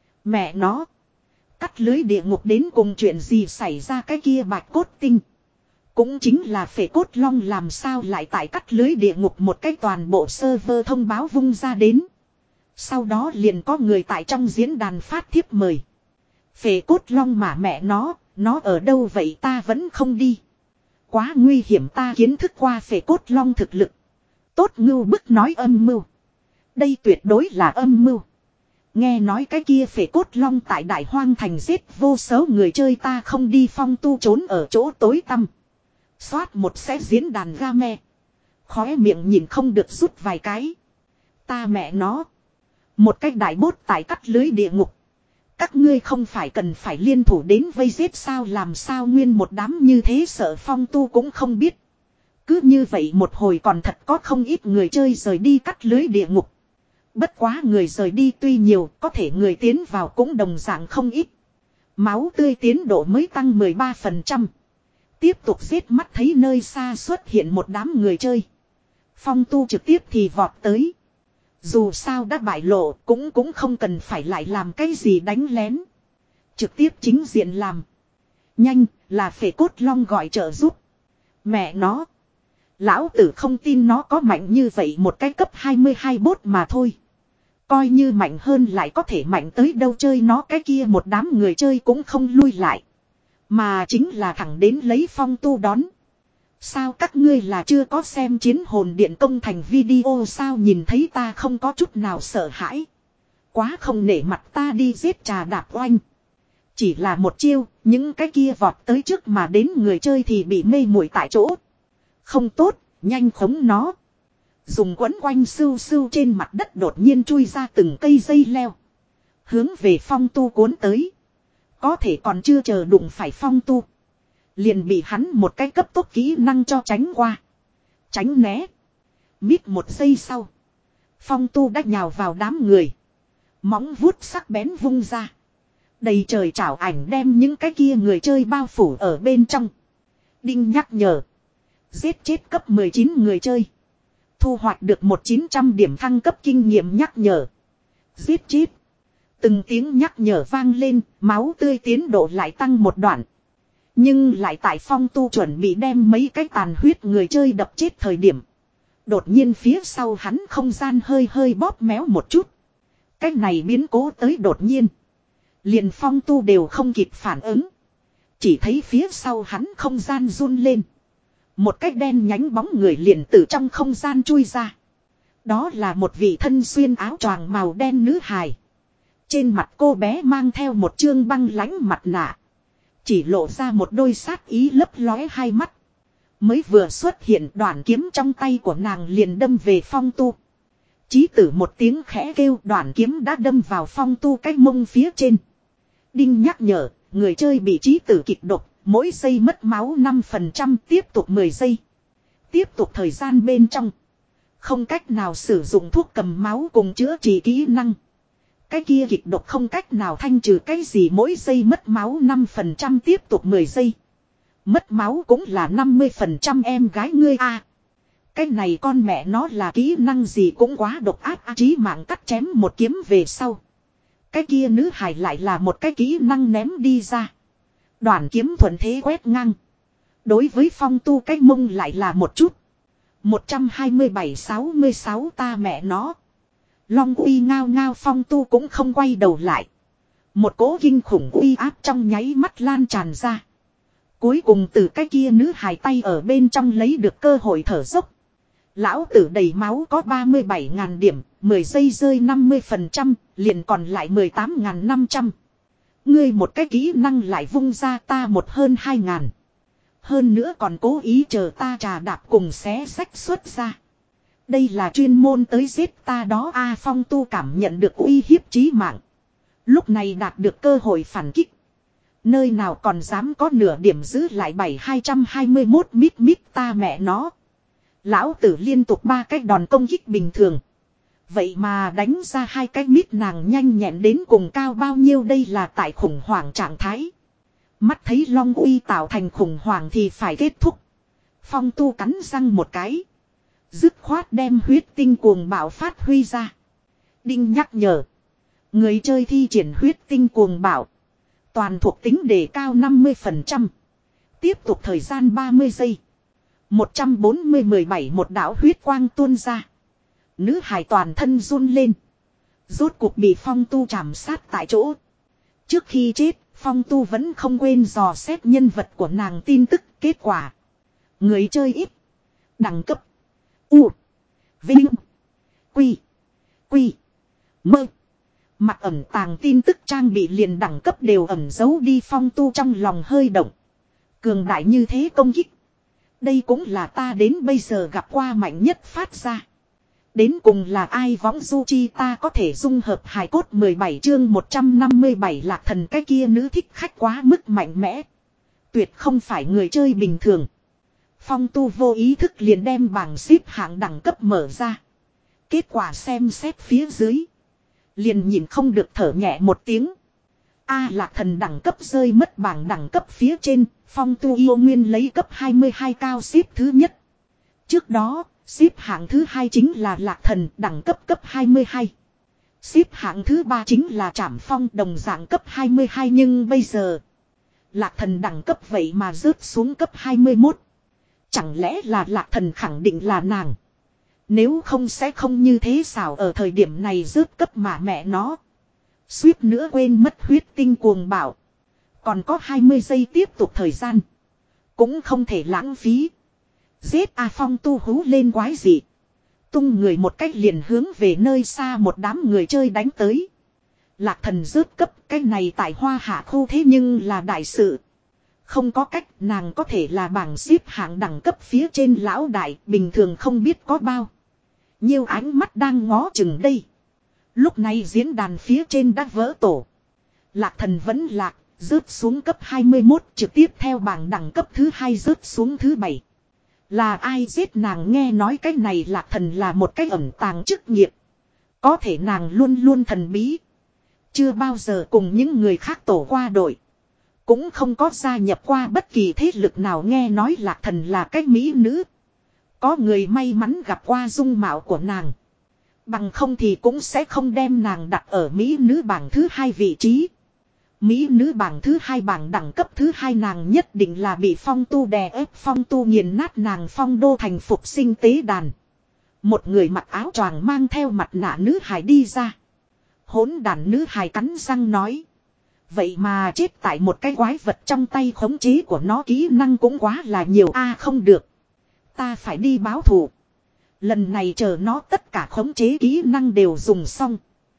Mẹ nó. Cắt lưới địa ngục đến cùng chuyện gì xảy ra, cái kia bạch cốt tinh. Cũng chính là phệ cốt long làm sao lại tại cắt lưới địa ngục, một cái toàn bộ server thông báo vung ra đến. Sau đó liền có người tại trong diễn đàn phát thiếp mời. Phệ cốt long mà mẹ nó, nó ở đâu vậy ta vẫn không đi. Quá nguy hiểm, ta kiến thức qua phệ cốt long thực lực. Tốt ngưu bức nói âm mưu. Đây tuyệt đối là âm mưu. Nghe nói cái kia phệ cốt long tại Đại Hoang thành giết vô số người chơi, ta không đi. Phong Tu trốn ở chỗ tối tăm. Xoát một sẽ diễn đàn game. Khóe miệng nhìn không được rút vài cái. Ta mẹ nó. Một cái đại bốt tại cắt lưới địa ngục. Các ngươi không phải cần phải liên thủ đến vây giết sao, làm sao nguyên một đám như thế, sợ Phong Tu cũng không biết. Cứ như vậy một hồi còn thật có không ít người chơi rời đi cắt lưới địa ngục. Bất quá người rời đi tuy nhiều, có thể người tiến vào cũng đồng dạng không ít. Máu tươi tiến độ mới tăng mười ba phần trăm. Tiếp tục giết, mắt thấy nơi xa xuất hiện một đám người chơi. Phong Tu trực tiếp thì vọt tới. Dù sao đã bại lộ, cũng cũng không cần phải lại làm cái gì đánh lén. Trực tiếp chính diện làm. Nhanh, là Phệ Cốt Long gọi trợ giúp. Mẹ nó. Lão tử không tin nó có mạnh như vậy, một cái cấp hai mươi hai bốt mà thôi. Coi như mạnh hơn lại có thể mạnh tới đâu, chơi nó cái kia một đám người chơi cũng không lui lại. Mà chính là thẳng đến lấy Phong Tu đón. Sao các ngươi là chưa có xem Chiến Hồn Điện công thành video sao, nhìn thấy ta không có chút nào sợ hãi. Quá không nể mặt ta đi giết Trà Đạp Oanh. Chỉ là một chiêu, những cái kia vọt tới trước mà đến người chơi thì bị mê muội tại chỗ. Không tốt, nhanh khống nó. Dùng quấn quanh sưu sưu trên mặt đất đột nhiên chui ra từng cây dây leo. Hướng về Phong Tu cuốn tới. Có thể còn chưa chờ đụng phải Phong Tu. Liền bị hắn một cái cấp tốc kỹ năng cho tránh qua. Tránh né. Mít một giây sau. Phong Tu đã nhào vào đám người. Móng vuốt sắc bén vung ra. Đầy trời chảo ảnh đem những cái kia người chơi bao phủ ở bên trong. Đinh nhắc nhở. Giết chết cấp mười chín người chơi. Thu hoạch được một chín trăm điểm thăng cấp kinh nghiệm nhắc nhở. Giết chết. Từng tiếng nhắc nhở vang lên, máu tươi tiến độ lại tăng một đoạn. Nhưng lại tại Phong Tu chuẩn bị đem mấy cái tàn huyết người chơi đập chết thời điểm. Đột nhiên phía sau hắn không gian hơi hơi bóp méo một chút. Cái này biến cố tới đột nhiên. Liền Phong Tu đều không kịp phản ứng. Chỉ thấy phía sau hắn không gian run lên. Một cái đen nhánh bóng người liền từ trong không gian chui ra. Đó là một vị thân xuyên áo choàng màu đen nữ hài. Trên mặt cô bé mang theo một trương băng lãnh mặt nạ. Chỉ lộ ra một đôi sát ý lấp lóe hai mắt. Mới vừa xuất hiện, đoạn kiếm trong tay của nàng liền đâm về Phong Tu. Chí tử một tiếng khẽ kêu, đoạn kiếm đã đâm vào Phong Tu cái mông phía trên. Đinh nhắc nhở, người chơi bị chí tử kịch độc, mỗi giây mất máu năm phần trăm, tiếp tục mười giây. Tiếp tục thời gian bên trong. Không cách nào sử dụng thuốc cầm máu cùng chữa trị kỹ năng. Cái kia kịch độc không cách nào thanh trừ cái gì, mỗi giây mất máu năm phần trăm, tiếp tục mười giây. Mất máu cũng là năm mươi phần trăm, em gái ngươi a. À, cái này con mẹ nó là kỹ năng gì cũng quá độc ác a. Chí mạng cắt chém một kiếm về sau. Cái kia nữ hài lại là một cái kỹ năng ném đi ra. Đoàn kiếm thuận thế quét ngang. Đối với Phong Tu cái mông lại là một chút. một trăm hai mươi bảy sáu mươi sáu ta mẹ nó. Long uy ngao ngao, Phong Tu cũng không quay đầu lại. Một cỗ kinh khủng uy áp trong nháy mắt lan tràn ra. Cuối cùng từ cái kia nữ hài tay ở bên trong lấy được cơ hội thở dốc. Lão tử đầy máu có ba mươi bảy ngàn điểm, mười giây rơi năm mươi phần trăm, liền còn lại mười tám ngàn năm trăm. Ngươi một cái kỹ năng lại vung ra, ta một hơn hai ngàn. Hơn nữa còn cố ý chờ ta Trà Đạp cùng xé sách xuất ra. Đây là chuyên môn tới giết ta đó a. Phong Tu cảm nhận được uy hiếp chí mạng. Lúc này đạt được cơ hội phản kích. Nơi nào còn dám có nửa điểm giữ lại, bảy hai trăm hai mươi mốt mít mít ta mẹ nó. Lão tử liên tục ba cái đòn công kích bình thường. Vậy mà đánh ra hai cái mít, nàng nhanh nhẹn đến cùng cao bao nhiêu, đây là tại khủng hoảng trạng thái. Mắt thấy Long uy tạo thành khủng hoảng thì phải kết thúc. Phong Tu cắn răng một cái. Dứt khoát đem huyết tinh cuồng bạo phát huy ra. Đinh nhắc nhở. Người chơi thi triển huyết tinh cuồng bạo. Toàn thuộc tính đề cao năm mươi phần trăm. Tiếp tục thời gian ba mươi giây. một trăm bốn mươi mười bảy một đạo huyết quang tuôn ra. Nữ hài toàn thân run lên. Rốt cuộc bị Phong Tu chạm sát tại chỗ. Trước khi chết, Phong Tu vẫn không quên dò xét nhân vật của nàng tin tức. Kết quả. Người chơi ít. Đẳng cấp. U. Vinh. Quy. Quy. Mơ. Mặt ẩn tàng tin tức trang bị liền đẳng cấp đều ẩn giấu đi. Phong Tu trong lòng hơi động. Cường đại như thế công kích. Đây cũng là ta đến bây giờ gặp qua mạnh nhất phát ra. Đến cùng là ai võng du chi ta có thể dung hợp hài cốt mười bảy chương một trăm năm mươi bảy Lạc Thần cái kia nữ thích khách quá mức mạnh mẽ. Tuyệt không phải người chơi bình thường. Phong Tu vô ý thức liền đem bảng xếp hạng đẳng cấp mở ra. Kết quả xem xét phía dưới. Liền nhìn không được thở nhẹ một tiếng. A Lạc Thần đẳng cấp rơi mất bảng đẳng cấp phía trên. Phong Tu yêu nguyên lấy cấp hai mươi hai cao xếp thứ nhất. Trước đó, xếp hạng thứ hai chính là Lạc Thần đẳng cấp cấp hai mươi hai. Xếp hạng thứ ba chính là Trảm Phong đồng dạng cấp hai mươi hai nhưng bây giờ. Lạc Thần đẳng cấp vậy mà rớt xuống cấp hai mươi mốt. Chẳng lẽ là Lạc Thần khẳng định là nàng. Nếu không sẽ không như thế sao ở thời điểm này rớt cấp mà mẹ nó. Suýt nữa quên mất huyết tinh cuồng bạo. Còn có hai mươi giây tiếp tục thời gian. Cũng không thể lãng phí. Giết A Phong Tu hú lên quái dị. Tung người một cách liền hướng về nơi xa một đám người chơi đánh tới. Lạc Thần rớt cấp cái này tại Hoa Hạ khu thế nhưng là đại sự. Không có cách nàng có thể là bảng xếp hạng đẳng cấp phía trên lão đại bình thường không biết có bao. Nhiều ánh mắt đang ngó chừng đây. Lúc này diễn đàn phía trên đã vỡ tổ. Lạc Thần vẫn lạc, rớt xuống cấp hai mươi mốt trực tiếp theo bảng đẳng cấp thứ hai rớt xuống thứ bảy. Là ai giết nàng nghe nói cái này Lạc Thần là một cái ẩn tàng chức nghiệp. Có thể nàng luôn luôn thần bí. Chưa bao giờ cùng những người khác tổ qua đội. Cũng không có gia nhập qua bất kỳ thế lực nào nghe nói Lạc Thần là cái mỹ nữ. Có người may mắn gặp qua dung mạo của nàng. Bằng không thì cũng sẽ không đem nàng đặt ở mỹ nữ bảng thứ hai vị trí. Mỹ nữ bảng thứ hai bảng đẳng cấp thứ hai nàng nhất định là bị Phong Tu đè ép Phong Tu nghiền nát nàng Phong Đô thành phục sinh tế đàn. Một người mặc áo choàng mang theo mặt nạ nữ hài đi ra. Hỗn đàn nữ hài cắn răng nói. Vậy mà chết tại một cái quái vật trong tay khống chế của nó kỹ năng cũng quá là nhiều a không được. Ta phải đi báo thù. Lần này chờ nó tất cả khống chế kỹ năng đều dùng xong.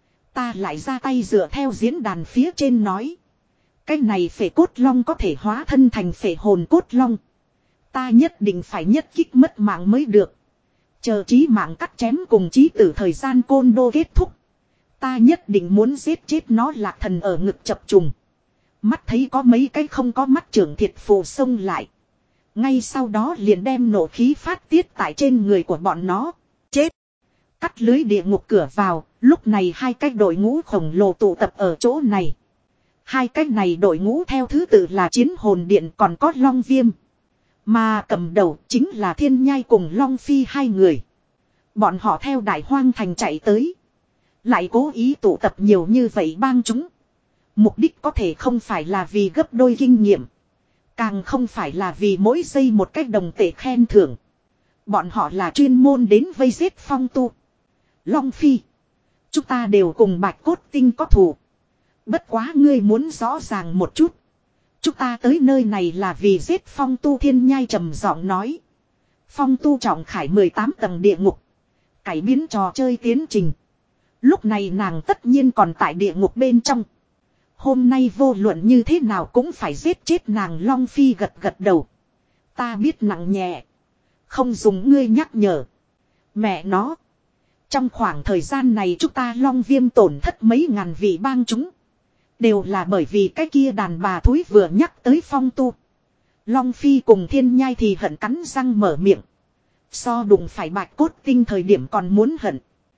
Ta lại ra tay dựa theo diễn đàn phía trên nói. Cái này phệ cốt long có thể hóa thân thành phệ hồn cốt long. Ta nhất định phải nhất kích mất mạng mới được. Chờ chí mạng cắt chém cùng chí tử thời gian côn đô kết thúc. Ta nhất định muốn giết chết nó. Lạc Thần ở ngực chập trùng. Mắt thấy có mấy cái không có mắt trưởng thiệt phù xông lại. Ngay sau đó liền đem nổ khí phát tiết tại trên người của bọn nó. Chết. Cắt lưới địa ngục cửa vào. Lúc này hai cái đội ngũ khổng lồ tụ tập ở chỗ này. Hai cái này đội ngũ theo thứ tự là Chiến Hồn Điện còn có Long Viêm. Mà cầm đầu chính là Thiên Nhai cùng Long Phi hai người. Bọn họ theo Đại Hoang Thành chạy tới. Lại cố ý tụ tập nhiều như vậy bang chúng. Mục đích có thể không phải là vì gấp đôi kinh nghiệm. Càng không phải là vì mỗi giây một cách đồng tệ khen thưởng. Bọn họ là chuyên môn đến vây giết Phong Tu. Long Phi. Chúng ta đều cùng Bạch Cốt Tinh có thù. Bất quá ngươi muốn rõ ràng một chút. Chúng ta tới nơi này là vì giết Phong Tu. Thiên Nhai trầm giọng nói. Phong Tu trọng khải mười tám tầng địa ngục. Cải biến trò chơi tiến trình. Lúc này nàng tất nhiên còn tại địa ngục bên trong. Hôm nay vô luận như thế nào cũng phải giết chết nàng. Long Phi gật gật đầu. Ta biết nặng nhẹ. Không dùng ngươi nhắc nhở. Mẹ nó. Trong khoảng thời gian này chúng ta Long Viêm tổn thất mấy ngàn vị bang chúng. Đều là bởi vì cái kia đàn bà thúi vừa nhắc tới Phong Tu. Long Phi cùng Thiên Nhai thì hận cắn răng mở miệng. So đụng phải Bạch Cốt Tinh thời điểm còn muốn hận.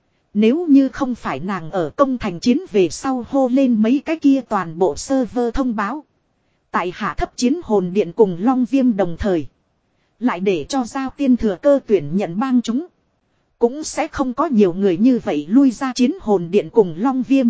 Nếu như không phải nàng ở công thành chiến về sau hô lên mấy cái kia toàn bộ server thông báo. Tại hạ thấp Chiến Hồn Điện cùng Long Viêm đồng thời. Lại để cho Giao Tiên thừa cơ tuyển nhận bang chúng. Cũng sẽ không có nhiều người như vậy lui ra Chiến Hồn Điện cùng Long Viêm.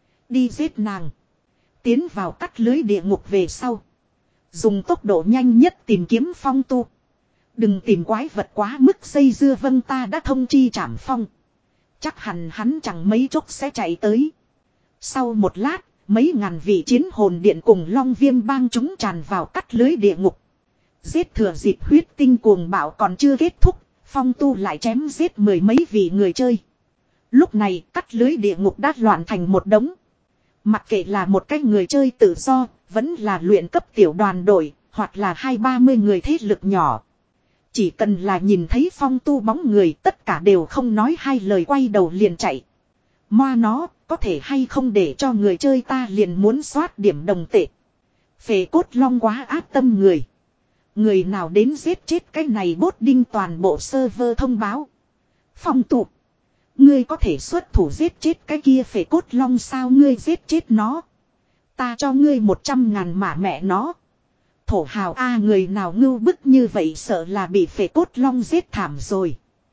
Đi giết nàng. Tiến vào cắt lưới địa ngục về sau. Dùng tốc độ nhanh nhất tìm kiếm Phong Tu. Đừng tìm quái vật quá mức dây dưa vâng ta đã thông chi Trảm Phong. Chắc hẳn hắn chẳng mấy chốc sẽ chạy tới. Sau một lát, mấy ngàn vị Chiến Hồn Điện cùng Long Viêm bang chúng tràn vào cắt lưới địa ngục. Giết thừa dịp huyết tinh cuồng bạo còn chưa kết thúc, Phong Tu lại chém giết mười mấy vị người chơi. Lúc này cắt lưới địa ngục đã loạn thành một đống. Mặc kệ là một cái người chơi tự do, vẫn là luyện cấp tiểu đoàn đội, hoặc là hai ba mươi người thế lực nhỏ. Chỉ cần là nhìn thấy Phong Tu bóng người tất cả đều không nói hai lời quay đầu liền chạy. Moa nó, có thể hay không để cho người chơi ta liền muốn soát điểm đồng tệ. Phệ cốt long quá ác tâm người. Người nào đến giết chết cái này bốt đinh toàn bộ server thông báo. Phong Tu, ngươi có thể xuất thủ giết chết cái kia phệ cốt long sao? Ngươi giết chết nó, ta cho ngươi một trăm ngàn mả mẹ nó. Thổ hào a, người nào ngưu bức như vậy sợ là bị phệ cốt long giết thảm rồi.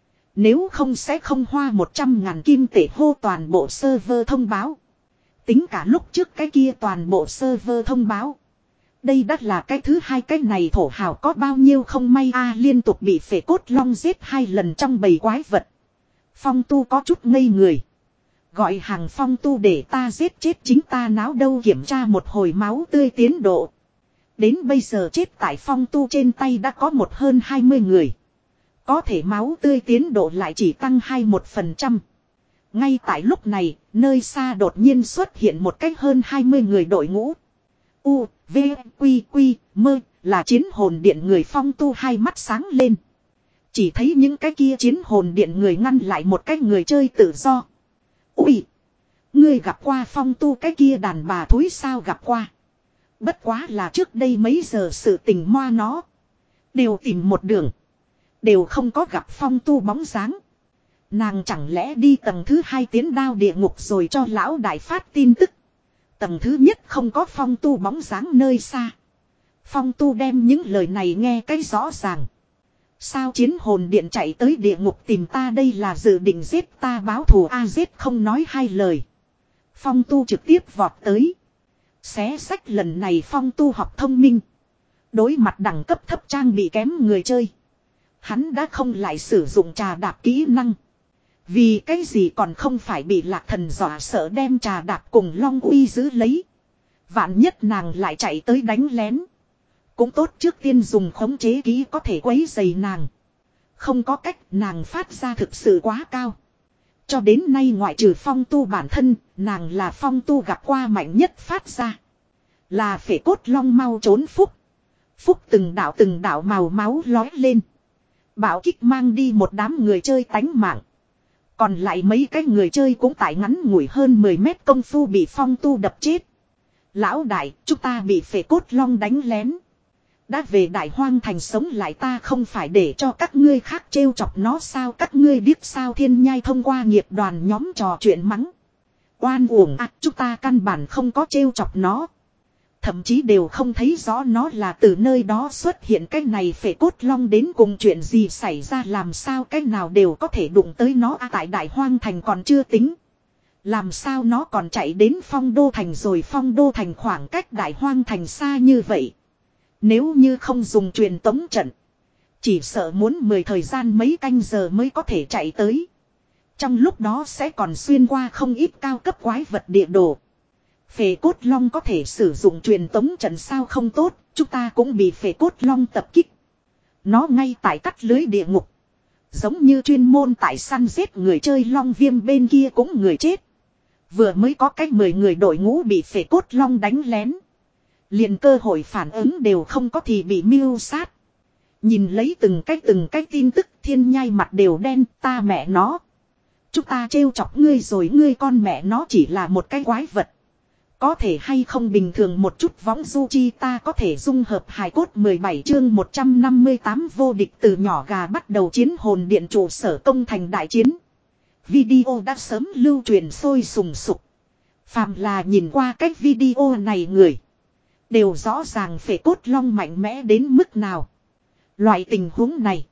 Nếu không sẽ không hoa một trăm ngàn kim tệ hô toàn bộ server thông báo. Tính cả lúc trước cái kia toàn bộ server thông báo. Đây đắt là cái thứ hai, cái này thổ hào có bao nhiêu không may a, liên tục bị phệ cốt long giết hai lần trong bầy quái vật. Phong Tu có chút ngây người. Gọi hàng Phong Tu để ta giết chết chính ta náo đâu, kiểm tra một hồi máu tươi tiến độ. Đến bây giờ chết tại Phong Tu trên tay đã có một hơn hai mươi người. Có thể máu tươi tiến độ lại chỉ tăng hai mươi mốt phần trăm. Ngay tại lúc này, nơi xa đột nhiên xuất hiện một cách hơn hai mươi người đội ngũ. U, V, Quy, Quy, Mơ, là chiến hồn điện người. Phong Tu hai mắt sáng lên. Chỉ thấy những cái kia chiến hồn điện người ngăn lại một cái người chơi tự do. Ui! Ngươi gặp qua Phong Tu cái kia đàn bà thúi sao? Gặp qua. Bất quá là trước đây mấy giờ sự tình, moa nó. Đều tìm một đường. Đều không có gặp Phong Tu bóng dáng. Nàng chẳng lẽ đi tầng thứ hai tiến đao địa ngục rồi cho lão đại phát tin tức. Tầng thứ nhất không có Phong Tu bóng dáng nơi xa. Phong Tu đem những lời này nghe cái rõ ràng. Sao chiến hồn điện chạy tới địa ngục tìm ta, đây là dự định giết ta báo thù a? Giết không nói hai lời. Phong Tu trực tiếp vọt tới. Xé sách lần này Phong Tu học thông minh. Đối mặt đẳng cấp thấp trang bị kém người chơi, hắn đã không lại sử dụng trà đạp kỹ năng. Vì cái gì còn không phải bị Lạc Thần dọa sợ đem trà đạp cùng Long Uy giữ lấy. Vạn nhất nàng lại chạy tới đánh lén. Cũng tốt trước tiên dùng khống chế kỹ có thể quấy dày nàng. Không có cách, nàng phát ra thực sự quá cao. Cho đến nay ngoại trừ Phong Tu bản thân, nàng là Phong Tu gặp qua mạnh nhất phát ra. Là phệ cốt long mau trốn phúc. Phúc từng đạo từng đạo màu máu lói lên. Bạo kích mang đi một đám người chơi tánh mạng. Còn lại mấy cái người chơi cũng tại ngắn ngủi hơn mười mét công phu bị Phong Tu đập chết. Lão đại, chúng ta bị phệ cốt long đánh lén. Đã về Đại Hoang Thành sống lại, ta không phải để cho các ngươi khác trêu chọc nó sao? Các ngươi biết sao? Thiên Nhai thông qua nghiệp đoàn nhóm trò chuyện mắng. Oan uổng à, chúng ta căn bản không có trêu chọc nó. Thậm chí đều không thấy rõ nó là từ nơi đó xuất hiện. Cái này phệ cốt long đến cùng chuyện gì xảy ra, làm sao cái nào đều có thể đụng tới nó à? Tại Đại Hoang Thành còn chưa tính. Làm sao nó còn chạy đến Phong Đô Thành rồi? Phong Đô Thành khoảng cách Đại Hoang Thành xa như vậy. Nếu như không dùng truyền tống trận, chỉ sợ muốn mười thời gian mấy canh giờ mới có thể chạy tới. Trong lúc đó sẽ còn xuyên qua không ít cao cấp quái vật địa đồ. Phệ cốt long có thể sử dụng truyền tống trận sao? Không tốt, chúng ta cũng bị phệ cốt long tập kích. Nó ngay tại cắt lưới địa ngục. Giống như chuyên môn tại săn giết người chơi. Long Viêm bên kia cũng người chết. Vừa mới có cách mười người đội ngũ bị phệ cốt long đánh lén. Liền cơ hội phản ứng đều không có thì bị mưu sát. Nhìn lấy từng cách từng cách tin tức, Thiên Nhai mặt đều đen. Ta mẹ nó, chúng ta trêu chọc ngươi rồi, ngươi con mẹ nó chỉ là một cái quái vật. Có thể hay không bình thường một chút võng du chi, ta có thể dung hợp hài cốt. Mười bảy chương một trăm năm mươi tám vô địch từ nhỏ gà bắt đầu. Chiến hồn điện trụ sở công thành đại chiến. Video đã sớm lưu truyền sôi sùng sục. Phàm là nhìn qua cách video này người đều rõ ràng phệ cốt long mạnh mẽ đến mức nào. Loại tình huống này,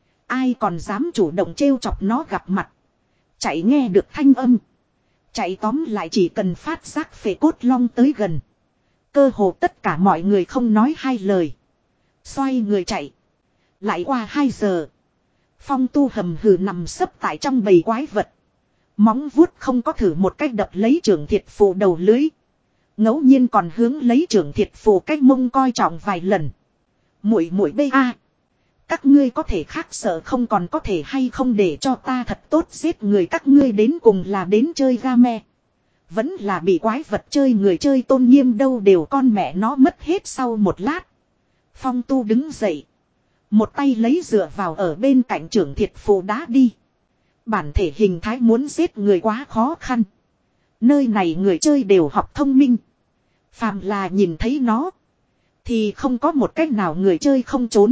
ai còn dám chủ động trêu chọc nó? Gặp mặt chạy nghe được thanh âm, chạy tóm lại chỉ cần phát giác phệ cốt long tới gần, cơ hồ tất cả mọi người không nói hai lời, xoay người chạy. Lại qua hai giờ, Phong Tu hầm hừ nằm sấp tại trong bầy quái vật, móng vuốt không có thử một cách đập lấy trưởng thiệt phù đầu lưới. Ngẫu nhiên còn hướng lấy trưởng thiệt phù cách mông coi trọng vài lần. Muội muội bê a, các ngươi có thể khác sợ không, còn có thể hay không để cho ta thật tốt giết người? Các ngươi đến cùng là đến chơi game, vẫn là bị quái vật chơi? Người chơi tôn nghiêm đâu đều con mẹ nó mất hết. Sau một lát, Phong Tu đứng dậy, Một tay lấy dựa vào ở bên cạnh trưởng thiệt phù đá đi. Bản thể hình thái muốn giết người quá khó khăn. Nơi này người chơi đều học thông minh. Phàm là nhìn thấy nó. Thì không có một cách nào người chơi không trốn.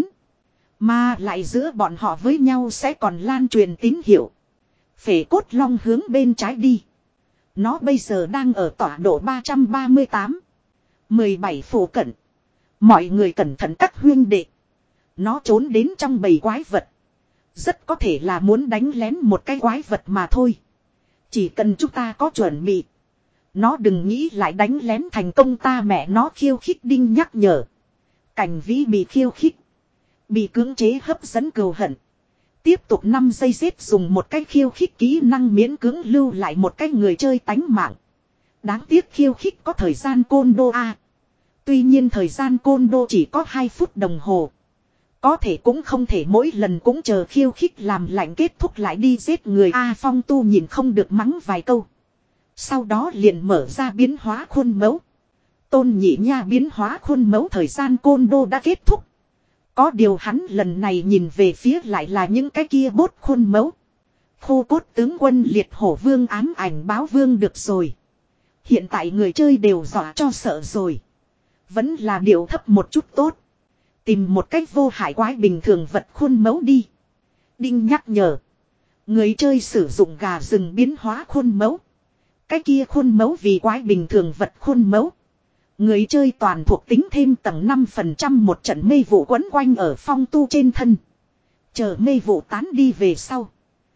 Mà lại giữa bọn họ với nhau sẽ còn lan truyền tín hiệu. Phệ cốt long hướng bên trái đi. Nó bây giờ đang ở tọa độ ba trăm ba mươi tám. mười bảy phủ cận. Mọi người cẩn thận các huyên đệ. Nó trốn đến trong bầy quái vật. Rất có thể là muốn đánh lén một cái quái vật mà thôi. Chỉ cần chúng ta có chuẩn bị. Nó đừng nghĩ lại đánh lén thành công ta mẹ nó khiêu khích đinh nhắc nhở. Cảnh vĩ bị khiêu khích. Bị cưỡng chế hấp dẫn cừu hận. Tiếp tục năm giây giết dùng một cái khiêu khích kỹ năng miễn cưỡng lưu lại một cái người chơi tánh mạng. Đáng tiếc khiêu khích có thời gian côn đô A. Tuy nhiên thời gian côn đô chỉ có hai phút đồng hồ. Có thể cũng không thể mỗi lần cũng chờ khiêu khích làm lạnh kết thúc lại đi giết người A. Phong tu nhìn không được mắng vài câu. Sau đó liền mở ra biến hóa khuôn mẫu. Tôn nhị nha biến hóa khuôn mẫu thời gian côn đô đã kết thúc. Có điều hắn lần này nhìn về phía lại là những cái kia bốt khuôn mẫu. Khô cốt tướng quân liệt hổ vương ám ảnh báo vương được rồi. Hiện tại người chơi đều dọa cho sợ rồi. Vẫn là điệu thấp một chút tốt. Tìm một cách vô hại quái bình thường vật khuôn mẫu đi. Đinh nhắc nhở. Người chơi sử dụng gà rừng biến hóa khuôn mẫu. Cái kia khuôn mẫu vì quái bình thường vật khuôn mẫu. Người chơi toàn thuộc tính thêm tầng năm phần trăm một trận mê vụ quấn quanh ở phong tu trên thân. Chờ mê vụ tán đi về sau.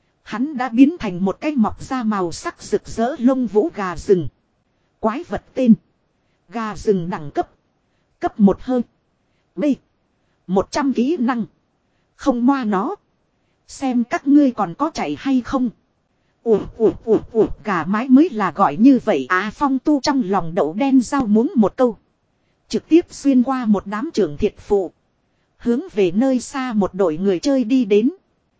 Hắn đã biến thành một cái mọc da màu sắc rực rỡ lông vũ gà rừng. Quái vật tên. Gà rừng đẳng cấp. Cấp một hơi. B. một trăm kỹ năng. Không moa nó. Xem các ngươi còn có chạy hay không. Ủa ủa ủa ủa gà mái mới là gọi như vậy à. Phong tu trong lòng đậu đen rau muống một câu. Trực tiếp xuyên qua một đám trưởng thiệt phụ. Hướng về nơi xa một đội người chơi đi đến.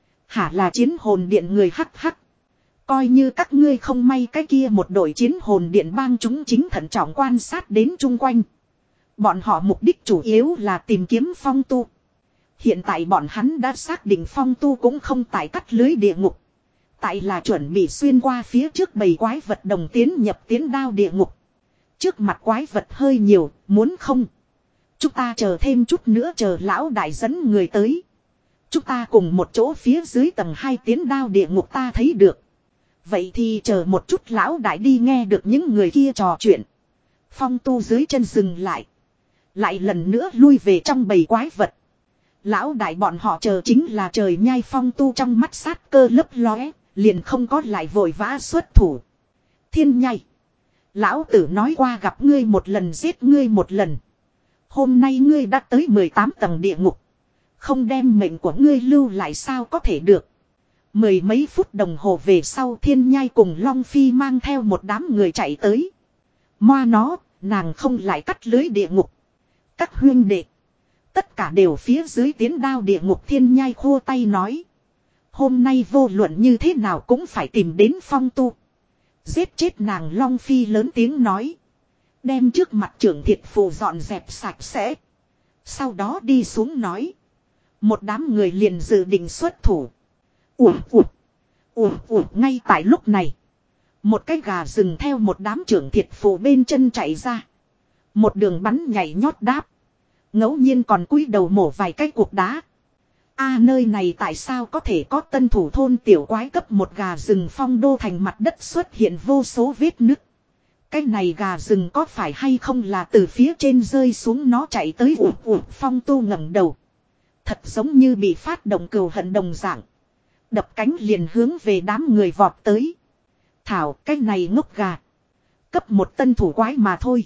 Hả là chiến hồn điện người hắc hắc. Coi như các ngươi không may cái kia một đội chiến hồn điện bang chúng chính thận trọng quan sát đến chung quanh. Bọn họ mục đích chủ yếu là tìm kiếm phong tu. Hiện tại bọn hắn đã xác định phong tu cũng không tại cắt lưới địa ngục. Tại là chuẩn bị xuyên qua phía trước bầy quái vật đồng tiến nhập tiến đao địa ngục. Trước mặt quái vật hơi nhiều, muốn không? Chúng ta chờ thêm chút nữa chờ lão đại dẫn người tới. Chúng ta cùng một chỗ phía dưới tầng hai tiến đao địa ngục ta thấy được. Vậy thì chờ một chút lão đại đi nghe được những người kia trò chuyện. Phong tu dưới chân dừng lại. Lại lần nữa lui về trong bầy quái vật. Lão đại bọn họ chờ chính là trời nhai. Phong tu trong mắt sát cơ lấp lóe. Liền không có lại vội vã xuất thủ. Thiên nhai. Lão tử nói qua gặp ngươi một lần giết ngươi một lần. Hôm nay ngươi đã tới mười tám tầng địa ngục. Không đem mệnh của ngươi lưu lại sao có thể được. Mười mấy phút đồng hồ về sau thiên nhai cùng Long Phi mang theo một đám người chạy tới. Moa nó, nàng không lại cắt lưới địa ngục. Các huyên đệ. Tất cả đều phía dưới tiến đao địa ngục. Thiên nhai khô tay nói. Hôm nay vô luận như thế nào cũng phải tìm đến phong tu. Giết chết nàng. Long Phi lớn tiếng nói. Đem trước mặt trưởng thiệt phù dọn dẹp sạch sẽ. Sau đó đi xuống nói. Một đám người liền dự định xuất thủ. Ủa ủa. Ủa ủa. Ngay tại lúc này. Một cái gà rừng theo một đám trưởng thiệt phù bên chân chạy ra. Một đường bắn nhảy nhót đáp. Ngẫu nhiên còn cúi đầu mổ vài cái cục đá. A à, nơi này tại sao có thể có tân thủ thôn tiểu quái cấp một gà rừng phong đô thành mặt đất xuất hiện vô số vết nứt. Cái này gà rừng có phải hay không là từ phía trên rơi xuống nó chạy tới ủ ủ. Phong tu ngẩng đầu. Thật giống như bị phát động cừu hận đồng dạng. Đập cánh liền hướng về đám người vọt tới. Thảo cái này ngốc gà. Cấp một tân thủ quái mà thôi.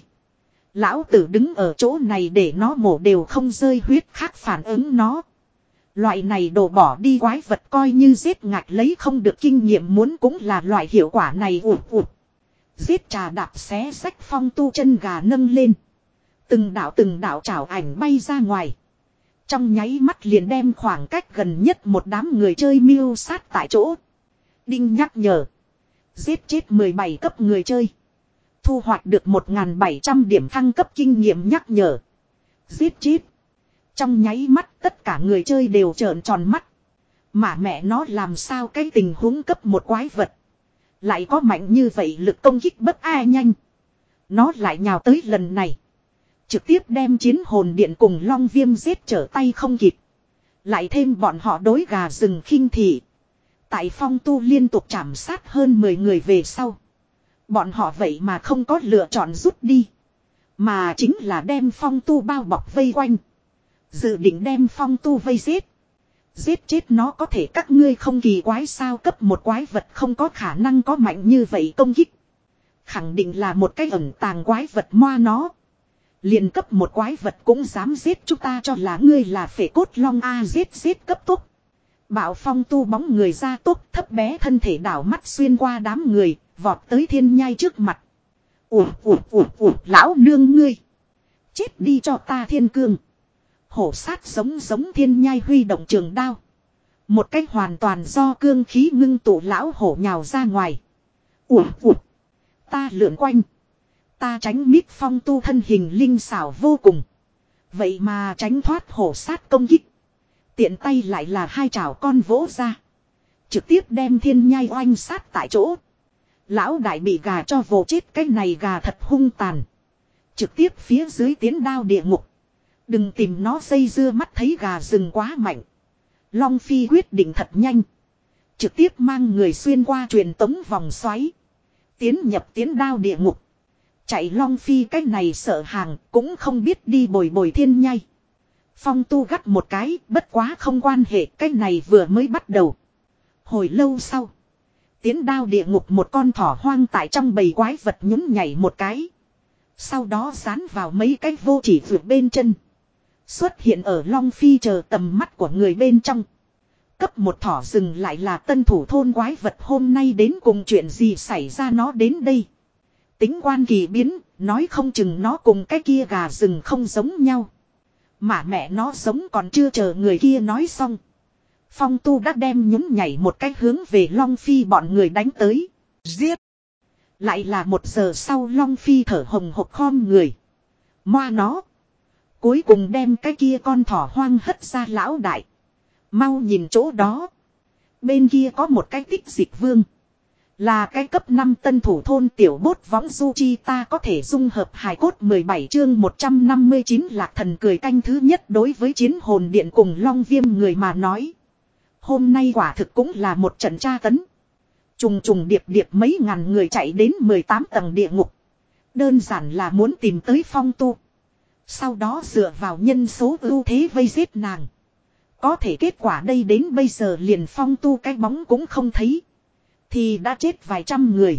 Lão tử đứng ở chỗ này để nó mổ đều không rơi huyết khác phản ứng nó. Loại này đổ bỏ đi quái vật coi như giết ngạch lấy không được kinh nghiệm muốn cũng là loại hiệu quả này ủ ủ. Giết trà đạp xé sách phong tu chân gà nâng lên. Từng đạo từng đạo chảo ảnh bay ra ngoài. Trong nháy mắt liền đem khoảng cách gần nhất một đám người chơi miêu sát tại chỗ. Đinh nhắc nhở. Giết chết mười bảy cấp người chơi. Thu hoạch được một nghìn bảy trăm điểm thăng cấp kinh nghiệm nhắc nhở. Giết chết. Trong nháy mắt tất cả người chơi đều trợn tròn mắt. Mà mẹ nó làm sao cái tình huống cấp một quái vật. Lại có mạnh như vậy lực công kích bất ai nhanh. Nó lại nhào tới lần này. Trực tiếp đem chiến hồn điện cùng long viêm giết trở tay không kịp. Lại thêm bọn họ đối gà rừng khinh thị. Tại phong tu liên tục chạm sát hơn mười người về sau. Bọn họ vậy mà không có lựa chọn rút đi. Mà chính là đem phong tu bao bọc vây quanh. Dự định đem phong tu vây giết. Giết chết nó có thể các ngươi không kỳ quái sao, cấp một quái vật không có khả năng có mạnh như vậy công kích. Khẳng định là một cái ẩn tàng quái vật moa nó. Liền cấp một quái vật cũng dám giết chúng ta cho là ngươi là phệ cốt long a, giết giết cấp tốc. Bạo phong tu bóng người ra tốc, thấp bé thân thể đảo mắt xuyên qua đám người, vọt tới thiên nhai trước mặt. Ủa ủa ủa ủa lão nương ngươi. Chết đi cho ta thiên cương. Hổ sát giống giống thiên nhai huy động trường đao. Một cách hoàn toàn do cương khí ngưng tụ lão hổ nhào ra ngoài. Ủa ủa. Ta lượn quanh. Ta tránh mít phong tu thân hình linh xảo vô cùng. Vậy mà tránh thoát hổ sát công kích. Tiện tay lại là hai chảo con vỗ ra. Trực tiếp đem thiên nhai oanh sát tại chỗ. Lão đại bị gà cho vồ chết, cái này gà thật hung tàn. Trực tiếp phía dưới tiến đao địa ngục. Đừng tìm nó dây dưa, mắt thấy gà rừng quá mạnh. Long Phi quyết định thật nhanh. Trực tiếp mang người xuyên qua truyền tống vòng xoáy. Tiến nhập tiến đao địa ngục. Chạy Long Phi cái này sợ hàng cũng không biết đi bồi bồi thiên nhai. Phong tu gắt một cái, bất quá không quan hệ, cái này vừa mới bắt đầu. Hồi lâu sau. Tiến đao địa ngục một con thỏ hoang tại trong bầy quái vật nhún nhảy một cái. Sau đó dán vào mấy cái vô chỉ vượt bên chân. Xuất hiện ở Long Phi chờ tầm mắt của người bên trong. Cấp một thỏ rừng lại là tân thủ thôn quái vật, hôm nay đến cùng chuyện gì xảy ra nó đến đây. Tính quan kỳ biến, nói không chừng nó cùng cái kia gà rừng không giống nhau. Mà mẹ nó giống còn chưa chờ người kia nói xong. Phong tu đã đem nhún nhảy một cái hướng về Long Phi bọn người đánh tới. Giết! Lại là một giờ sau Long Phi thở hồng hộc khom người. Moa nó! Cuối cùng đem cái kia con thỏ hoang hất ra lão đại. Mau nhìn chỗ đó. Bên kia có một cái tích dịch vương. Là cái cấp năm tân thủ thôn tiểu bốt võng du chi, ta có thể dung hợp hài cốt. Mười bảy chương một trăm năm mươi chín Lạc Thần cười canh thứ nhất. Đối với chiến hồn điện cùng Long Viêm người mà nói, hôm nay quả thực cũng là một trận tra tấn. Trùng trùng điệp điệp mấy ngàn người chạy đến mười tám tầng địa ngục. Đơn giản là muốn tìm tới phong tu. Sau đó dựa vào nhân số ưu thế vây giết nàng. Có thể kết quả đây đến bây giờ liền phong tu cái bóng cũng không thấy. Thì đã chết vài trăm người.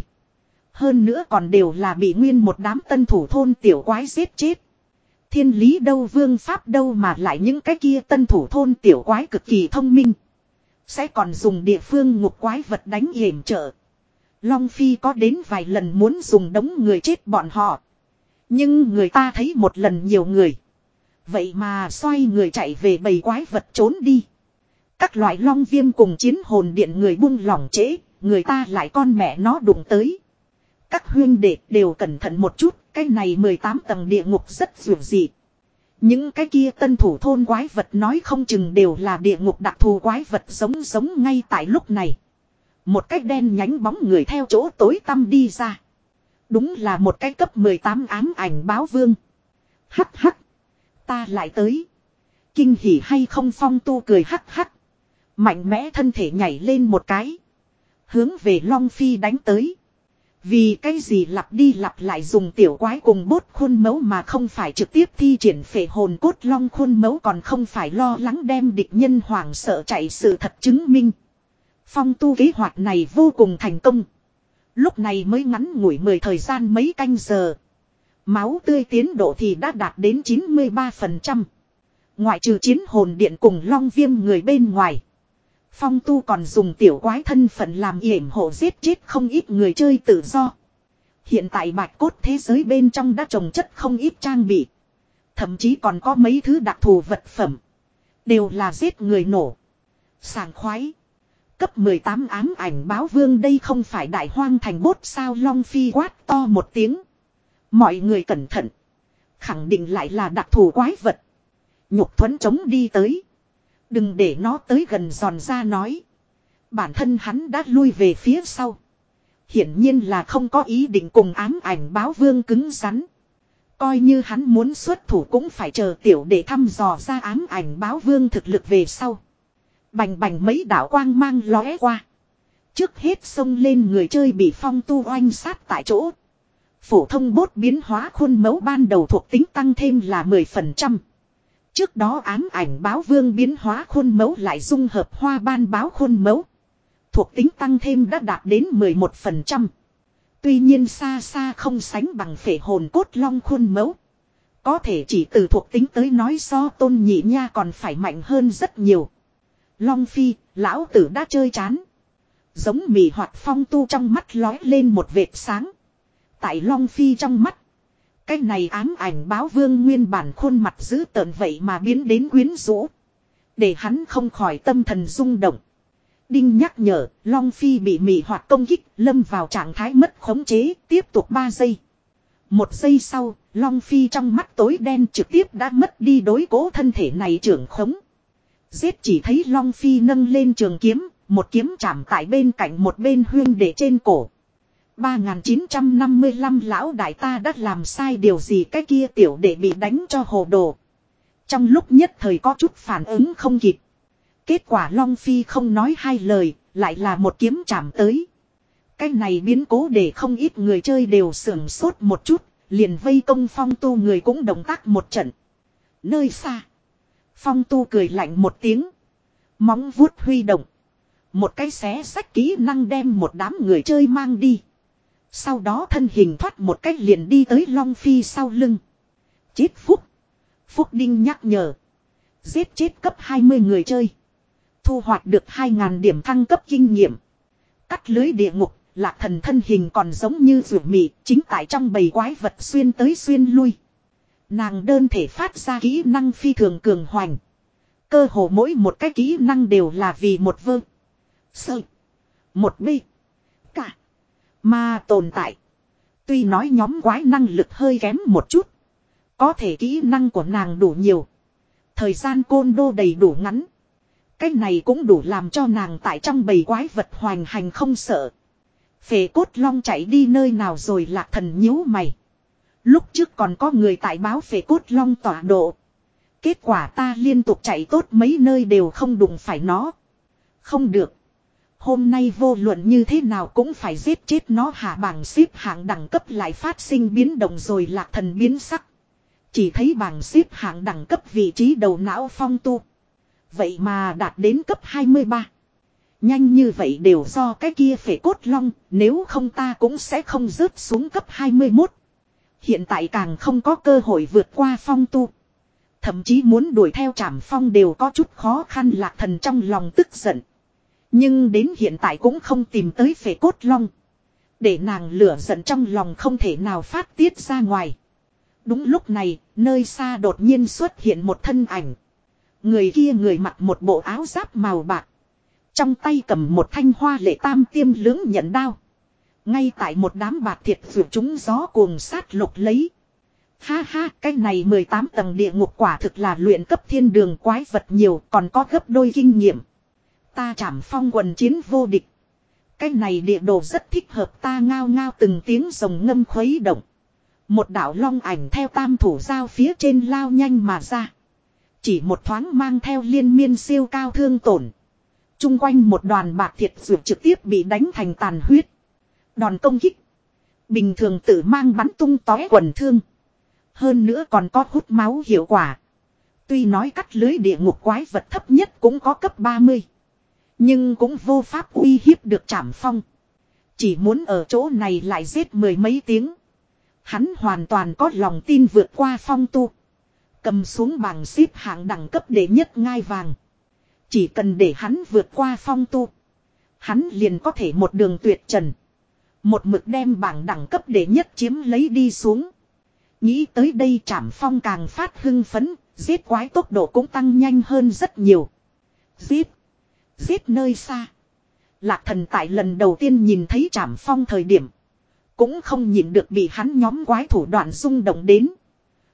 Hơn nữa còn đều là bị nguyên một đám tân thủ thôn tiểu quái giết chết. Thiên lý đâu, vương pháp đâu, mà lại những cái kia tân thủ thôn tiểu quái cực kỳ thông minh. Sẽ còn dùng địa phương ngục quái vật đánh yểm trợ. Long Phi có đến vài lần muốn dùng đống người chết bọn họ. Nhưng người ta thấy một lần nhiều người. Vậy mà xoay người chạy về bầy quái vật trốn đi. Các loại Long Viêm cùng chiến hồn điện người buông lỏng trễ. Người ta lại con mẹ nó đụng tới. Các huyên đệ đều cẩn thận một chút. Cái này mười tám tầng địa ngục rất dữ dị. Những cái kia tân thủ thôn quái vật nói không chừng đều là địa ngục đặc thù quái vật, giống giống ngay tại lúc này. Một cái đen nhánh bóng người theo chỗ tối tăm đi ra. Đúng là một cái cấp mười tám ám ảnh báo vương. Hắc hắc. Ta lại tới. Kinh hỉ hay không, phong tu cười hắc hắc. Mạnh mẽ thân thể nhảy lên một cái. Hướng về Long Phi đánh tới. Vì cái gì lặp đi lặp lại dùng tiểu quái cùng bốt khuôn mẫu mà không phải trực tiếp thi triển phệ hồn cốt long khuôn mẫu, còn không phải lo lắng đem địch nhân hoảng sợ chạy, sự thật chứng minh. Phong tu kế hoạch này vô cùng thành công. Lúc này mới ngắn ngủi mười thời gian mấy canh giờ. Máu tươi tiến độ thì đã đạt đến chín mươi ba phần trăm. Ngoại trừ chiến hồn điện cùng Long Viêm người bên ngoài. Phong tu còn dùng tiểu quái thân phận làm yểm hộ giết chết không ít người chơi tự do. Hiện tại bạch cốt thế giới bên trong đã trồng chất không ít trang bị. Thậm chí còn có mấy thứ đặc thù vật phẩm. Đều là giết người nổ. Sảng khoái. Cấp mười tám ám ảnh báo vương, đây không phải đại hoang thành bốt sao? Long Phi quát to một tiếng. Mọi người cẩn thận. Khẳng định lại là đặc thù quái vật. Nhục thuẫn chống đi tới. Đừng để nó tới gần giòn ra nói. Bản thân hắn đã lui về phía sau. Hiển nhiên là không có ý định cùng ám ảnh báo vương cứng rắn. Coi như hắn muốn xuất thủ cũng phải chờ tiểu để thăm dò ra ám ảnh báo vương thực lực về sau. Bành bành mấy đạo quang mang lóe qua. Trước hết xông lên người chơi bị phong tu oanh sát tại chỗ. Phổ thông bốt biến hóa khuôn mẫu ban đầu thuộc tính tăng thêm là mười phần trăm. Trước đó ám ảnh báo vương biến hóa khuôn mẫu lại dung hợp hoa ban báo khuôn mẫu. Thuộc tính tăng thêm đã đạt đến mười một phần trăm. Tuy nhiên xa xa không sánh bằng phệ hồn cốt long khuôn mẫu. Có thể chỉ từ thuộc tính tới nói so tôn nhị nha còn phải mạnh hơn rất nhiều. Long phi, lão tử đã chơi chán. Giống mì hoạt phong tu trong mắt lói lên một vệt sáng. Tại Long phi trong mắt. Cái này ám ảnh báo vương nguyên bản khuôn mặt dữ tợn vậy mà biến đến quyến rũ. Để hắn không khỏi tâm thần rung động. Đinh nhắc nhở, Long phi bị mị hoạt công kích, lâm vào trạng thái mất khống chế, tiếp tục ba giây. Một giây sau, Long phi trong mắt tối đen trực tiếp đã mất đi đối cố thân thể này trưởng khống. Giết chỉ thấy Long phi nâng lên trường kiếm, một kiếm chạm tại bên cạnh một bên huyên để trên cổ. ba nghìn chín trăm năm mươi lăm lão đại ta đã làm sai điều gì cái kia tiểu để bị đánh cho hồ đồ. Trong lúc nhất thời có chút phản ứng không kịp. Kết quả Long phi không nói hai lời, lại là một kiếm chạm tới. Cái này biến cố để không ít người chơi đều sưởng sốt một chút, liền vây công phong tu người cũng động tác một trận. Nơi xa, phong tu cười lạnh một tiếng, móng vuốt huy động. Một cái xé sách kỹ năng đem một đám người chơi mang đi. Sau đó thân hình thoát một cách liền đi tới Long phi sau lưng. Chết phúc. Phúc đinh nhắc nhở. Giết chết cấp hai mươi người chơi. Thu hoạch được hai nghìn điểm thăng cấp kinh nghiệm. Cắt lưới địa ngục, lạc thần thân hình còn giống như rượu mị, chính tại trong bầy quái vật xuyên tới xuyên lui. Nàng đơn thể phát ra kỹ năng phi thường cường hoành. Cơ hồ mỗi một cái kỹ năng đều là vì một vơ. Sơ. Một bê. Cả. Mà tồn tại. Tuy nói nhóm quái năng lực hơi kém một chút. Có thể kỹ năng của nàng đủ nhiều. Thời gian côn đô đầy đủ ngắn. Cái này cũng đủ làm cho nàng tại trong bầy quái vật hoành hành không sợ. Phệ cốt long chạy đi nơi nào rồi lạc thần nhíu mày. Lúc trước còn có người tại báo phệ cốt long tọa độ. Kết quả ta liên tục chạy tốt mấy nơi đều không đụng phải nó. Không được. Hôm nay vô luận như thế nào cũng phải giết chết nó hạ bảng xếp hạng đẳng cấp lại phát sinh biến động rồi lạc thần biến sắc. Chỉ thấy bảng xếp hạng đẳng cấp vị trí đầu não phong tu. Vậy mà đạt đến cấp hai mươi ba. Nhanh như vậy đều do cái kia phệ cốt long, nếu không ta cũng sẽ không rớt xuống cấp hai mươi mốt. Hiện tại càng không có cơ hội vượt qua phong tu. Thậm chí muốn đuổi theo trảm phong đều có chút khó khăn lạc thần trong lòng tức giận. Nhưng đến hiện tại cũng không tìm tới phệ cốt long. Để nàng lửa giận trong lòng không thể nào phát tiết ra ngoài. Đúng lúc này, nơi xa đột nhiên xuất hiện một thân ảnh. Người kia người mặc một bộ áo giáp màu bạc. Trong tay cầm một thanh hoa lệ tam tiêm lưỡng nhận đao. Ngay tại một đám bạc thiệt vượt chúng gió cuồng sát lục lấy. Ha ha, cái này mười tám tầng địa ngục quả thực là luyện cấp thiên đường quái vật nhiều, còn có gấp đôi kinh nghiệm. Ta Trảm Phong quần chiến vô địch. Cái này địa đồ rất thích hợp ta ngao ngao từng tiếng rồng ngâm khuấy động. Một đạo long ảnh theo tam thủ giao phía trên lao nhanh mà ra. Chỉ một thoáng mang theo liên miên siêu cao thương tổn. Trung quanh một đoàn bạc thiệt dược trực tiếp bị đánh thành tàn huyết. Đòn công kích. Bình thường tự mang bắn tung tóe quần thương. Hơn nữa còn có hút máu hiệu quả. Tuy nói cắt lưới địa ngục quái vật thấp nhất cũng có cấp ba mươi. Nhưng cũng vô pháp uy hiếp được Trảm Phong. Chỉ muốn ở chỗ này lại giết mười mấy tiếng. Hắn hoàn toàn có lòng tin vượt qua phong tu. Cầm xuống bảng xếp hạng đẳng cấp đệ nhất ngai vàng. Chỉ cần để hắn vượt qua phong tu. Hắn liền có thể một đường tuyệt trần. Một mực đem bảng đẳng cấp đệ nhất chiếm lấy đi xuống. Nghĩ tới đây Trảm Phong càng phát hưng phấn. Giết quái tốc độ cũng tăng nhanh hơn rất nhiều. Giết. Giết nơi xa. Lạc thần tại lần đầu tiên nhìn thấy Trảm Phong thời điểm. Cũng không nhìn được bị hắn nhóm quái thủ đoạn rung động đến.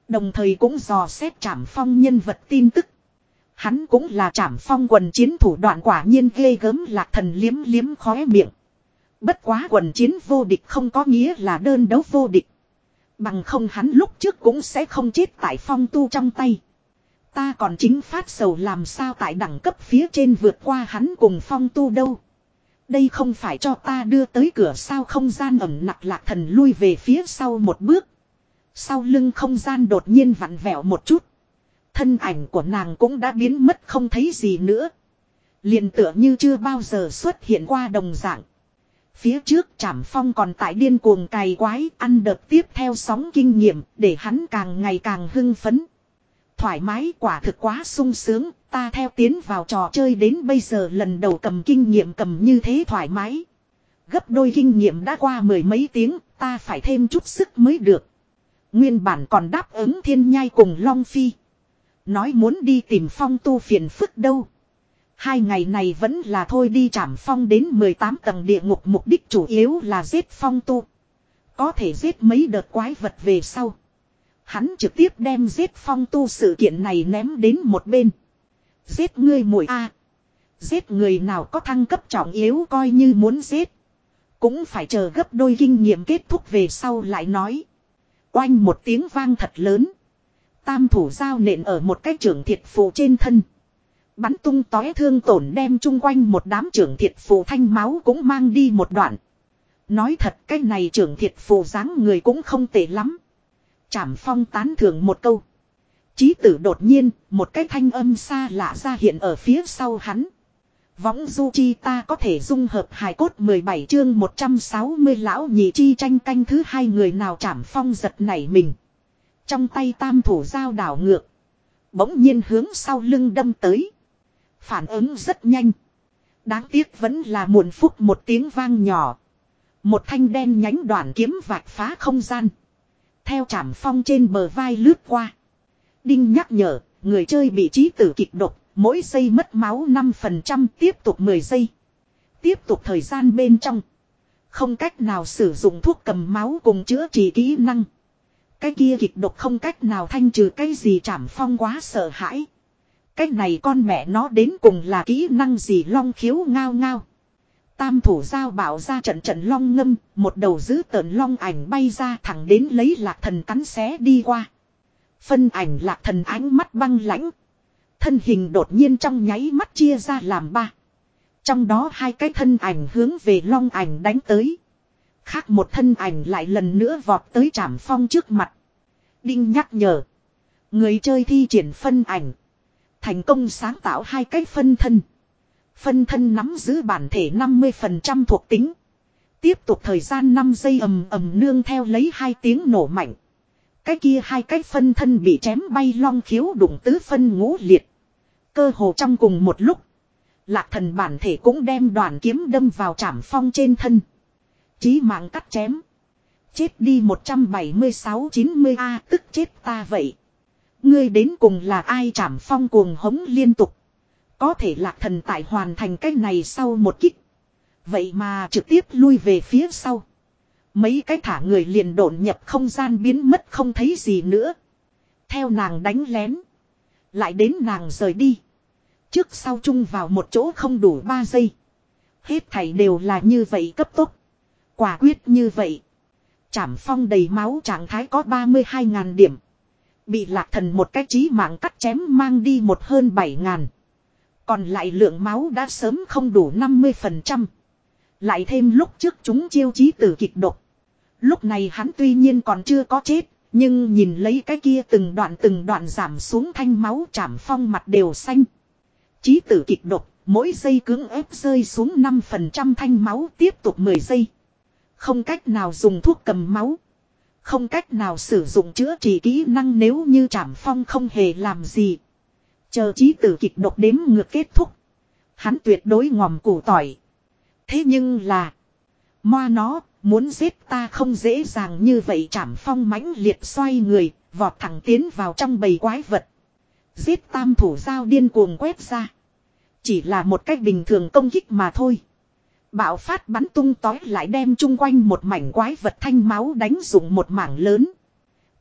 Đồng thời cũng dò xét Trảm Phong nhân vật tin tức. Hắn cũng là Trảm Phong quần chiến thủ đoạn quả nhiên ghê gớm. Lạc Thần liếm liếm khóe miệng. Bất quá quần chiến vô địch không có nghĩa là đơn đấu vô địch. Bằng không hắn lúc trước cũng sẽ không chết tại Phong Tu trong tay. Ta còn chính phát sầu làm sao tại đẳng cấp phía trên vượt qua hắn cùng Phong Tu đâu. Đây không phải cho ta đưa tới cửa sao. Không gian ẩm nặc. Lạc Thần lui về phía sau một bước. Sau lưng không gian đột nhiên vặn vẹo một chút. Thân ảnh của nàng cũng đã biến mất không thấy gì nữa. Liền tựa như chưa bao giờ xuất hiện qua đồng dạng. Phía trước Trảm Phong còn tại điên cuồng cày quái, ăn đợt tiếp theo sóng kinh nghiệm để hắn càng ngày càng hưng phấn. Thoải mái quả thực quá sung sướng, ta theo tiến vào trò chơi đến bây giờ lần đầu cầm kinh nghiệm cầm như thế thoải mái. Gấp đôi kinh nghiệm đã qua mười mấy tiếng, ta phải thêm chút sức mới được. Nguyên bản còn đáp ứng Thiên Nhai cùng Long Phi. Nói muốn đi tìm Phong Tu phiền phức đâu. Hai ngày này vẫn là thôi đi. Trảm Phong đến mười tám tầng địa ngục mục đích chủ yếu là giết Phong Tu. Có thể giết mấy đợt quái vật về sau. Hắn trực tiếp đem giết Phong Tu sự kiện này ném đến một bên. Giết ngươi muội a. Giết người nào có thăng cấp trọng yếu coi như muốn giết. Cũng phải chờ gấp đôi kinh nghiệm kết thúc về sau lại nói. Oanh một tiếng vang thật lớn. Tam thủ dao nện ở một cái trưởng thiệt phù trên thân. Bắn tung tóe thương tổn đem chung quanh một đám trưởng thiệt phù thanh máu cũng mang đi một đoạn. Nói thật cái này trưởng thiệt phù dáng người cũng không tệ lắm. Trảm Phong tán thưởng một câu. Chí tử đột nhiên một cái thanh âm xa lạ ra hiện ở phía sau hắn. Võng du chi ta có thể dung hợp hài cốt mười bảy chương một trăm sáu mươi lão nhị chi tranh canh thứ hai người nào. Trảm Phong giật nảy mình. Trong tay tam thủ dao đảo ngược. Bỗng nhiên hướng sau lưng đâm tới. Phản ứng rất nhanh. Đáng tiếc vẫn là muộn phúc một tiếng vang nhỏ. Một thanh đen nhánh đoạn kiếm vạch phá không gian. Theo Trảm Phong trên bờ vai lướt qua. Đinh nhắc nhở, người chơi bị chí tử kịch độc. Mỗi giây mất máu năm phần trăm tiếp tục mười giây. Tiếp tục thời gian bên trong. Không cách nào sử dụng thuốc cầm máu cùng chữa trị kỹ năng. Cái kia kịch độc không cách nào thanh trừ cái gì. Trảm Phong quá sợ hãi. Cái này con mẹ nó đến cùng là kỹ năng gì. Long khiếu ngao ngao. Tam thủ dao bảo ra trận trận long ngâm. Một đầu giữ tợn long ảnh bay ra thẳng đến lấy Lạc Thần cắn xé đi qua. Phân ảnh Lạc Thần ánh mắt băng lãnh. Thân hình đột nhiên trong nháy mắt chia ra làm ba. Trong đó hai cái thân ảnh hướng về long ảnh đánh tới. Khác một thân ảnh lại lần nữa vọt tới Trảm Phong trước mặt. Đinh nhắc nhở. Người chơi thi triển phân ảnh. Thành công sáng tạo hai cái phân thân. Phân thân nắm giữ bản thể năm mươi phần trăm thuộc tính. Tiếp tục thời gian năm giây ầm ầm nương theo lấy hai tiếng nổ mạnh. Cái kia hai cái phân thân bị chém bay long khiếu đụng tứ phân ngũ liệt. Cơ hồ trong cùng một lúc. Lạc Thần bản thể cũng đem đoàn kiếm đâm vào Trảm Phong trên thân. Chí mạng cắt chém. Chết đi một trăm bảy mươi sáu chín mươi a tức chết ta vậy. Ngươi đến cùng là ai? Trảm Phong cuồng hống liên tục. Có thể Lạc Thần tại hoàn thành cái này sau một kích. Vậy mà trực tiếp lui về phía sau. Mấy cái thả người liền độn nhập không gian biến mất không thấy gì nữa. Theo nàng đánh lén. Lại đến nàng rời đi. Trước sau chung vào một chỗ không đủ ba giây. Hết thảy đều là như vậy cấp tốc. Quả quyết như vậy. Trảm Phong đầy máu trạng thái có ba mươi hai ngàn điểm. Bị Lạc Thần một cái chí mạng cắt chém mang đi một hơn bảy ngàn. Còn lại lượng máu đã sớm không đủ năm mươi phần trăm. Lại thêm lúc trước chúng chiêu chí tử kịch độc. Lúc này hắn tuy nhiên còn chưa có chết. Nhưng nhìn lấy cái kia từng đoạn từng đoạn giảm xuống thanh máu. Trảm Phong mặt đều xanh. Chí tử kịch độc. Mỗi giây cưỡng ép rơi xuống năm phần trăm thanh máu tiếp tục mười giây. Không cách nào dùng thuốc cầm máu. Không cách nào sử dụng chữa trị kỹ năng nếu như Trảm Phong không hề làm gì. Chờ chí tử kịch độc đếm ngược kết thúc. Hắn tuyệt đối ngòm củ tỏi. Thế nhưng là. Moa nó, muốn giết ta không dễ dàng như vậy. Trảm Phong mãnh liệt xoay người, vọt thẳng tiến vào trong bầy quái vật. Giết tam thủ dao điên cuồng quét ra. Chỉ là một cách bình thường công kích mà thôi. Bạo phát bắn tung tói lại đem chung quanh một mảnh quái vật thanh máu đánh dụng một mảng lớn.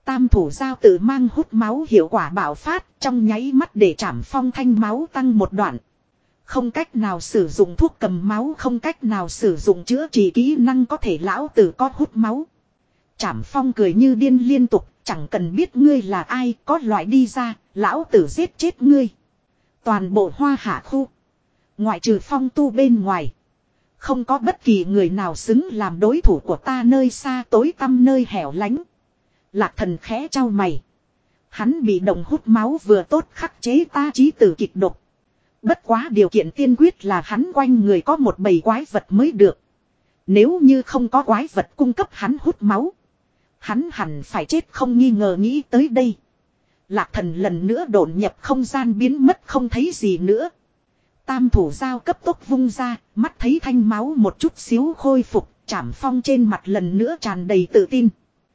Tam thủ giao tự mang hút máu hiệu quả bạo phát trong nháy mắt để Trảm Phong thanh máu tăng một đoạn. Không cách nào sử dụng thuốc cầm máu, không cách nào sử dụng chữa trị kỹ năng, có thể lão tử có hút máu. Trảm Phong cười như điên liên tục, chẳng cần biết ngươi là ai, có loại đi ra, lão tử giết chết ngươi. Toàn bộ Hoa Hạ khu, ngoại trừ Phong tu bên ngoài, không có bất kỳ người nào xứng làm đối thủ của ta. Nơi xa tối tăm nơi hẻo lánh, Lạc Thần khẽ trao mày. Hắn bị động hút máu vừa tốt khắc chế ta chí tử kịch độc. Bất quá điều kiện tiên quyết là hắn quanh người có một bầy quái vật mới được. Nếu như không có quái vật cung cấp hắn hút máu, hắn hẳn phải chết không nghi ngờ. Nghĩ tới đây, Lạc Thần lần nữa độn nhập không gian biến mất không thấy gì nữa. Tam thủ giao cấp tốc vung ra, mắt thấy thanh máu một chút xíu khôi phục, Trảm Phong trên mặt lần nữa tràn đầy tự tin.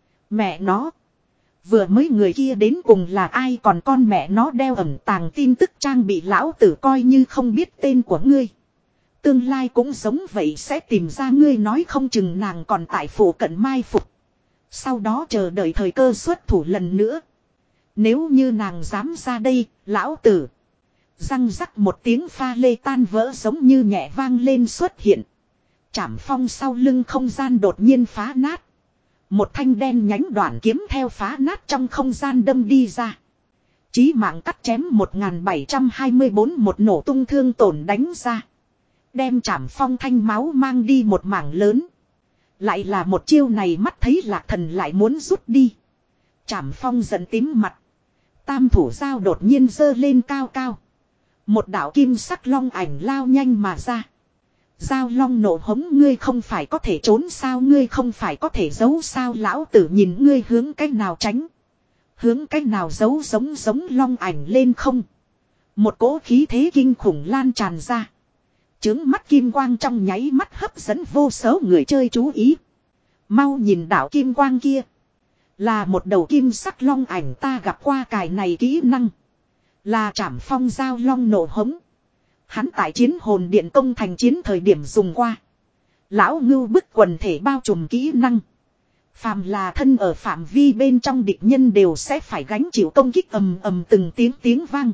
Mẹ nó, vừa mới người kia đến cùng là ai, còn con mẹ nó đeo ẩn tàng tin tức trang bị, lão tử coi như không biết tên của ngươi. Tương lai cũng giống vậy sẽ tìm ra ngươi, nói không chừng nàng còn tại phủ cận mai phục. Sau đó chờ đợi thời cơ xuất thủ lần nữa. Nếu như nàng dám ra đây, lão tử. Răng rắc một tiếng pha lê tan vỡ giống như nhẹ vang lên xuất hiện. Trảm Phong sau lưng không gian đột nhiên phá nát. Một thanh đen nhánh đoạn kiếm theo phá nát trong không gian đâm đi ra. Chí mạng cắt chém một nghìn bảy trăm hai mươi tư một nổ tung thương tổn đánh ra. Đem Trảm Phong thanh máu mang đi một mảng lớn. Lại là một chiêu này, mắt thấy Lạc Thần lại muốn rút đi. Trảm Phong giận tím mặt. Tam thủ giao đột nhiên giơ lên cao cao. Một đạo kim sắc long ảnh lao nhanh mà ra. Giao long nổ hống, ngươi không phải có thể trốn sao, ngươi không phải có thể giấu sao, lão tử nhìn ngươi hướng cách nào tránh, hướng cách nào giấu, giống giống long ảnh lên không. Một cỗ khí thế kinh khủng lan tràn ra. Chướng mắt kim quang trong nháy mắt hấp dẫn vô số người chơi chú ý. Mau nhìn đạo kim quang kia, là một đầu kim sắc long ảnh, ta gặp qua cài này kỹ năng. Là Trảm Phong giao long nổ hống. Hắn tại chiến hồn điện công thành chiến thời điểm dùng qua. Lão ngưu bức quần thể bao trùm kỹ năng. Phàm là thân ở phạm vi bên trong địch nhân đều sẽ phải gánh chịu công kích ầm ầm từng tiếng tiếng vang.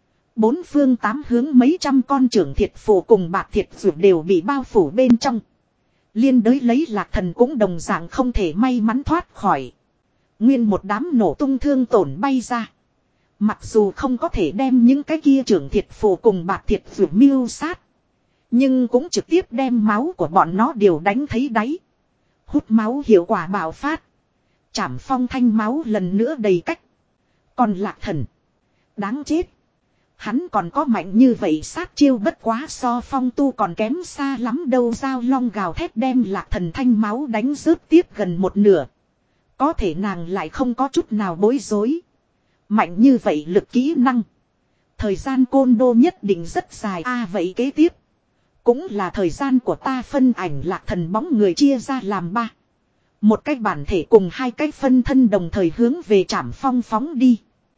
Bốn phương tám hướng mấy trăm con trưởng thiệt phù cùng bạc thiệt dược đều bị bao phủ bên trong. Liên đới lấy Lạc Thần cũng đồng dạng không thể may mắn thoát khỏi. Nguyên một đám nổ tung thương tổn bay ra. Mặc dù không có thể đem những cái kia trưởng thiệt phù cùng bạc thiệt dược miêu sát, nhưng cũng trực tiếp đem máu của bọn nó đều đánh thấy đáy. Hút máu hiệu quả bạo phát. Trảm Phong thanh máu lần nữa đầy cách. Còn Lạc Thần, đáng chết. Hắn còn có mạnh như vậy sát chiêu, bất quá so Phong tu còn kém xa lắm đâu. Giao long gào thét đem Lạc Thần thanh máu đánh rớt tiếp gần một nửa. Có thể nàng lại không có chút nào bối rối. Mạnh như vậy lực kỹ năng, thời gian côn đô nhất định rất dài. À vậy kế tiếp cũng là thời gian của ta. Phân ảnh Lạc Thần bóng người chia ra làm ba. Một cái bản thể cùng hai cái phân thân đồng thời hướng về Trảm Phong phóng đi.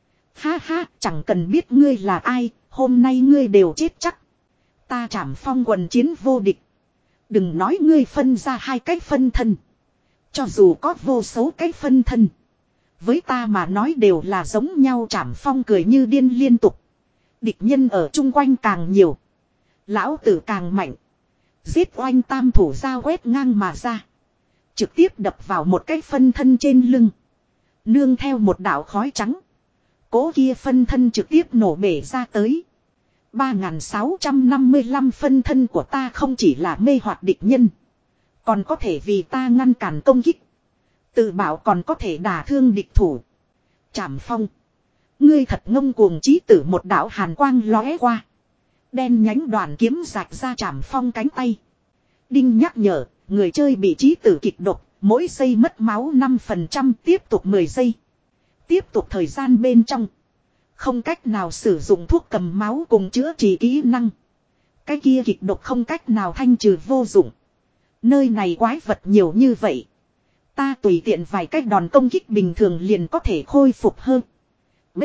Ha ha, chẳng cần biết ngươi là ai, hôm nay ngươi đều chết chắc. Ta Trảm Phong quần chiến vô địch. Đừng nói ngươi phân ra hai cái phân thân, cho dù có vô số cái phân thân, với ta mà nói đều là giống nhau. Trảm Phong cười như điên liên tục. Địch nhân ở chung quanh càng nhiều, lão tử càng mạnh. Giết oanh, tam thủ giao quét ngang mà ra, trực tiếp đập vào một cái phân thân trên lưng. Nương theo một đạo khói trắng, cố kia phân thân trực tiếp nổ bể ra tới. ba nghìn sáu trăm năm mươi lăm phân thân của ta không chỉ là mê hoặc địch nhân, còn có thể vì ta ngăn cản công kích. Tự bảo còn có thể đả thương địch thủ. Trảm Phong, ngươi thật ngông cuồng. Chí tử một đạo hàn quang lóe qua, đen nhánh đoàn kiếm rạch ra Trảm Phong cánh tay. Đinh nhắc nhở, người chơi bị chí tử kịch độc, mỗi giây mất máu năm phần trăm, tiếp tục mười giây. Tiếp tục thời gian bên trong, không cách nào sử dụng thuốc cầm máu cùng chữa trị kỹ năng. Cái kia kịch độc không cách nào thanh trừ, vô dụng. Nơi này quái vật nhiều như vậy, ta tùy tiện vài cách đòn công kích bình thường liền có thể khôi phục hơn. B.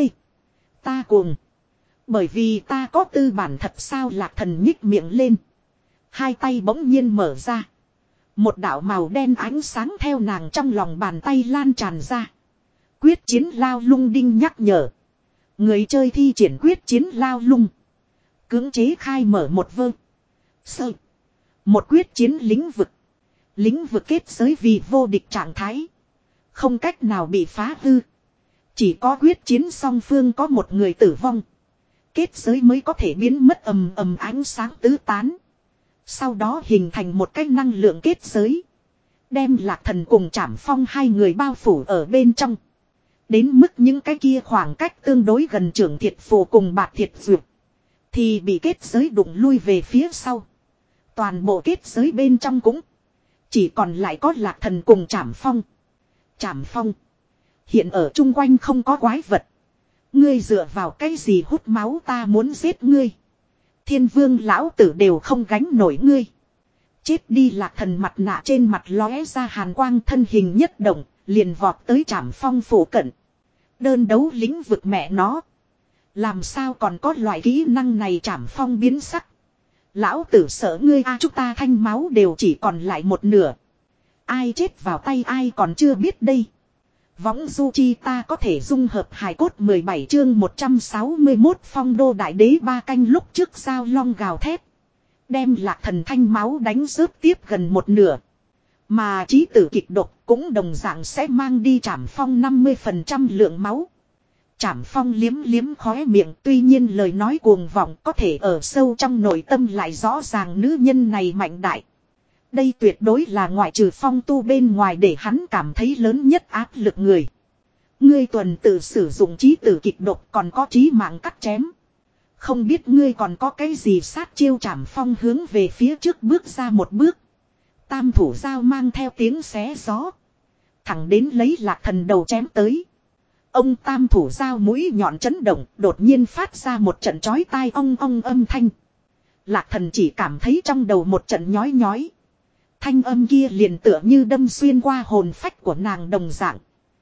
Ta cuồng. Bởi vì ta có tư bản thật sao? Lạc Thần nhích miệng lên. Hai tay bỗng nhiên mở ra. Một đạo màu đen ánh sáng theo nàng trong lòng bàn tay lan tràn ra. Quyết chiến lao lung đinh nhắc nhở. Người chơi thi triển quyết chiến lao lung. Cưỡng chế khai mở một vơ. Sơ. Một quyết chiến lĩnh vực. Lĩnh vực kết giới vì vô địch trạng thái. Không cách nào bị phá hư. Chỉ có quyết chiến song phương có một người tử vong. Kết giới mới có thể biến mất ầm ầm ánh sáng tứ tán. Sau đó hình thành một cái năng lượng kết giới. Đem Lạc Thần cùng Trảm Phong hai người bao phủ ở bên trong. Đến mức những cái kia khoảng cách tương đối gần Trưởng Thiệt Phù cùng Bạt Thiệt Duyệt. Thì bị kết giới đụng lui về phía sau. Toàn bộ kết giới bên trong cũng. Chỉ còn lại có Lạc Thần cùng Trảm Phong. Trảm Phong. Hiện ở chung quanh không có quái vật. Ngươi dựa vào cái gì hút máu ta muốn giết ngươi. Thiên vương lão tử đều không gánh nổi ngươi. Chết đi Lạc Thần mặt nạ trên mặt lóe ra hàn quang thân hình nhất động. Liền vọt tới Trảm Phong phủ cận. Đơn đấu lĩnh vực mẹ nó. Làm sao còn có loại kỹ năng này Trảm Phong biến sắc. Lão tử sợ ngươi a chúng ta thanh máu đều chỉ còn lại một nửa. Ai chết vào tay ai còn chưa biết đây. Võng du chi ta có thể dung hợp hài cốt mười bảy chương một trăm sáu mươi mốt phong đô đại đế ba canh lúc trước sao long gào thét. Đem Lạc Thần thanh máu đánh rớt tiếp gần một nửa. Mà chí tử kịch độc cũng đồng dạng sẽ mang đi Trảm Phong năm mươi phần trăm lượng máu. Trảm Phong liếm liếm khóe miệng tuy nhiên lời nói cuồng vọng có thể ở sâu trong nội tâm lại rõ ràng nữ nhân này mạnh đại. Đây tuyệt đối là ngoại trừ Phong tu bên ngoài để hắn cảm thấy lớn nhất áp lực người. Ngươi tuần tự sử dụng chí tử kịch độc còn có chí mạng cắt chém. Không biết ngươi còn có cái gì sát chiêu Trảm Phong hướng về phía trước bước ra một bước. Tam thủ dao mang theo tiếng xé gió. Thẳng đến lấy Lạc Thần đầu chém tới. Ông tam thủ dao mũi nhọn chấn động đột nhiên phát ra một trận chói tai ong ong âm thanh. Lạc Thần chỉ cảm thấy trong đầu một trận nhói nhói. Thanh âm kia liền tựa như đâm xuyên qua hồn phách của nàng đồng dạng.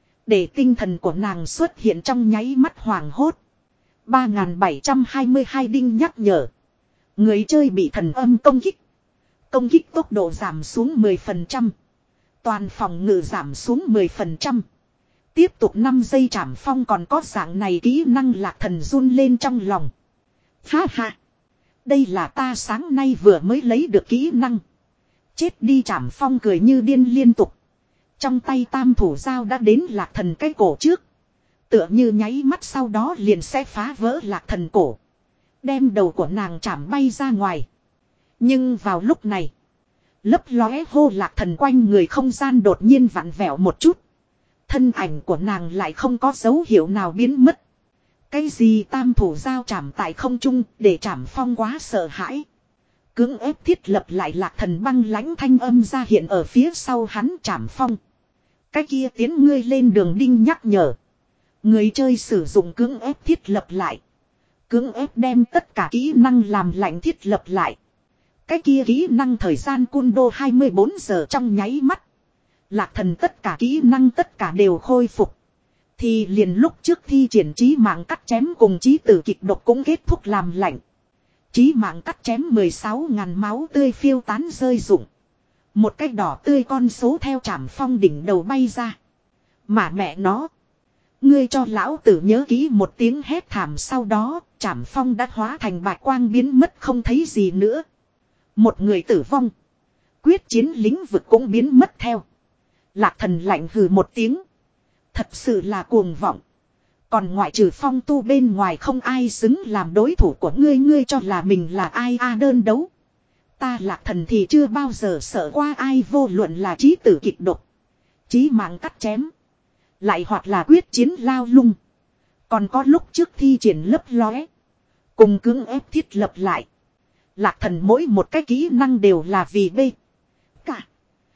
Để tinh thần của nàng xuất hiện trong nháy mắt hoàng hốt. ba nghìn bảy trăm hai mươi hai đinh nhắc nhở. Người chơi bị thần âm công kích. Công kích tốc độ giảm xuống mười phần trăm. Toàn phòng ngự giảm xuống mười phần trăm. Tiếp tục năm giây Trảm Phong còn có dạng này kỹ năng Lạc Thần run lên trong lòng. Ha ha. Đây là ta sáng nay vừa mới lấy được kỹ năng. Chết đi Trảm Phong cười như điên liên tục. Trong tay tam thủ dao đã đến Lạc Thần cái cổ trước. Tựa như nháy mắt sau đó liền sẽ phá vỡ Lạc Thần cổ. Đem đầu của nàng chảm bay ra ngoài. Nhưng vào lúc này. Lấp lóe hô Lạc Thần quanh người không gian đột nhiên vặn vẹo một chút. Thân ảnh của nàng lại không có dấu hiệu nào biến mất. Cái gì tam thủ dao chảm tại không trung để Trảm Phong quá sợ hãi. Cưỡng ép thiết lập lại Lạc Thần băng lãnh thanh âm ra hiện ở phía sau hắn Trảm Phong. Cái kia tiến ngươi lên đường đinh nhắc nhở. Người chơi sử dụng cưỡng ép thiết lập lại. Cưỡng ép đem tất cả kỹ năng làm lạnh thiết lập lại. Cái kia kỹ năng thời gian cun đô hai mươi bốn giờ trong nháy mắt. Lạc Thần tất cả kỹ năng tất cả đều khôi phục. Thì liền lúc trước thi triển chí mạng cắt chém cùng chí tử kịch độc cũng kết thúc làm lạnh. Chí mạng cắt chém mười sáu ngàn máu tươi phiêu tán rơi rụng. Một cái đỏ tươi con số theo Trảm Phong đỉnh đầu bay ra. Mà mẹ nó. Ngươi cho lão tử nhớ kỹ một tiếng hét thảm sau đó. Trảm Phong đã hóa thành bạch quang biến mất không thấy gì nữa. Một người tử vong. Quyết chiến lĩnh vực cũng biến mất theo. Lạc Thần lạnh hừ một tiếng. Thật sự là cuồng vọng. Còn ngoại trừ Phong tu bên ngoài không ai xứng làm đối thủ của ngươi. Ngươi cho là mình là ai a đơn đấu. Ta Lạc Thần thì chưa bao giờ sợ qua ai vô luận là chí tử kịch độc. Chí mạng cắt chém. Lại hoặc là quyết chiến lao lung. Còn có lúc trước thi triển lấp lóe. Cùng cưỡng ép thiết lập lại. Lạc Thần mỗi một cái kỹ năng đều là vì B. Cả.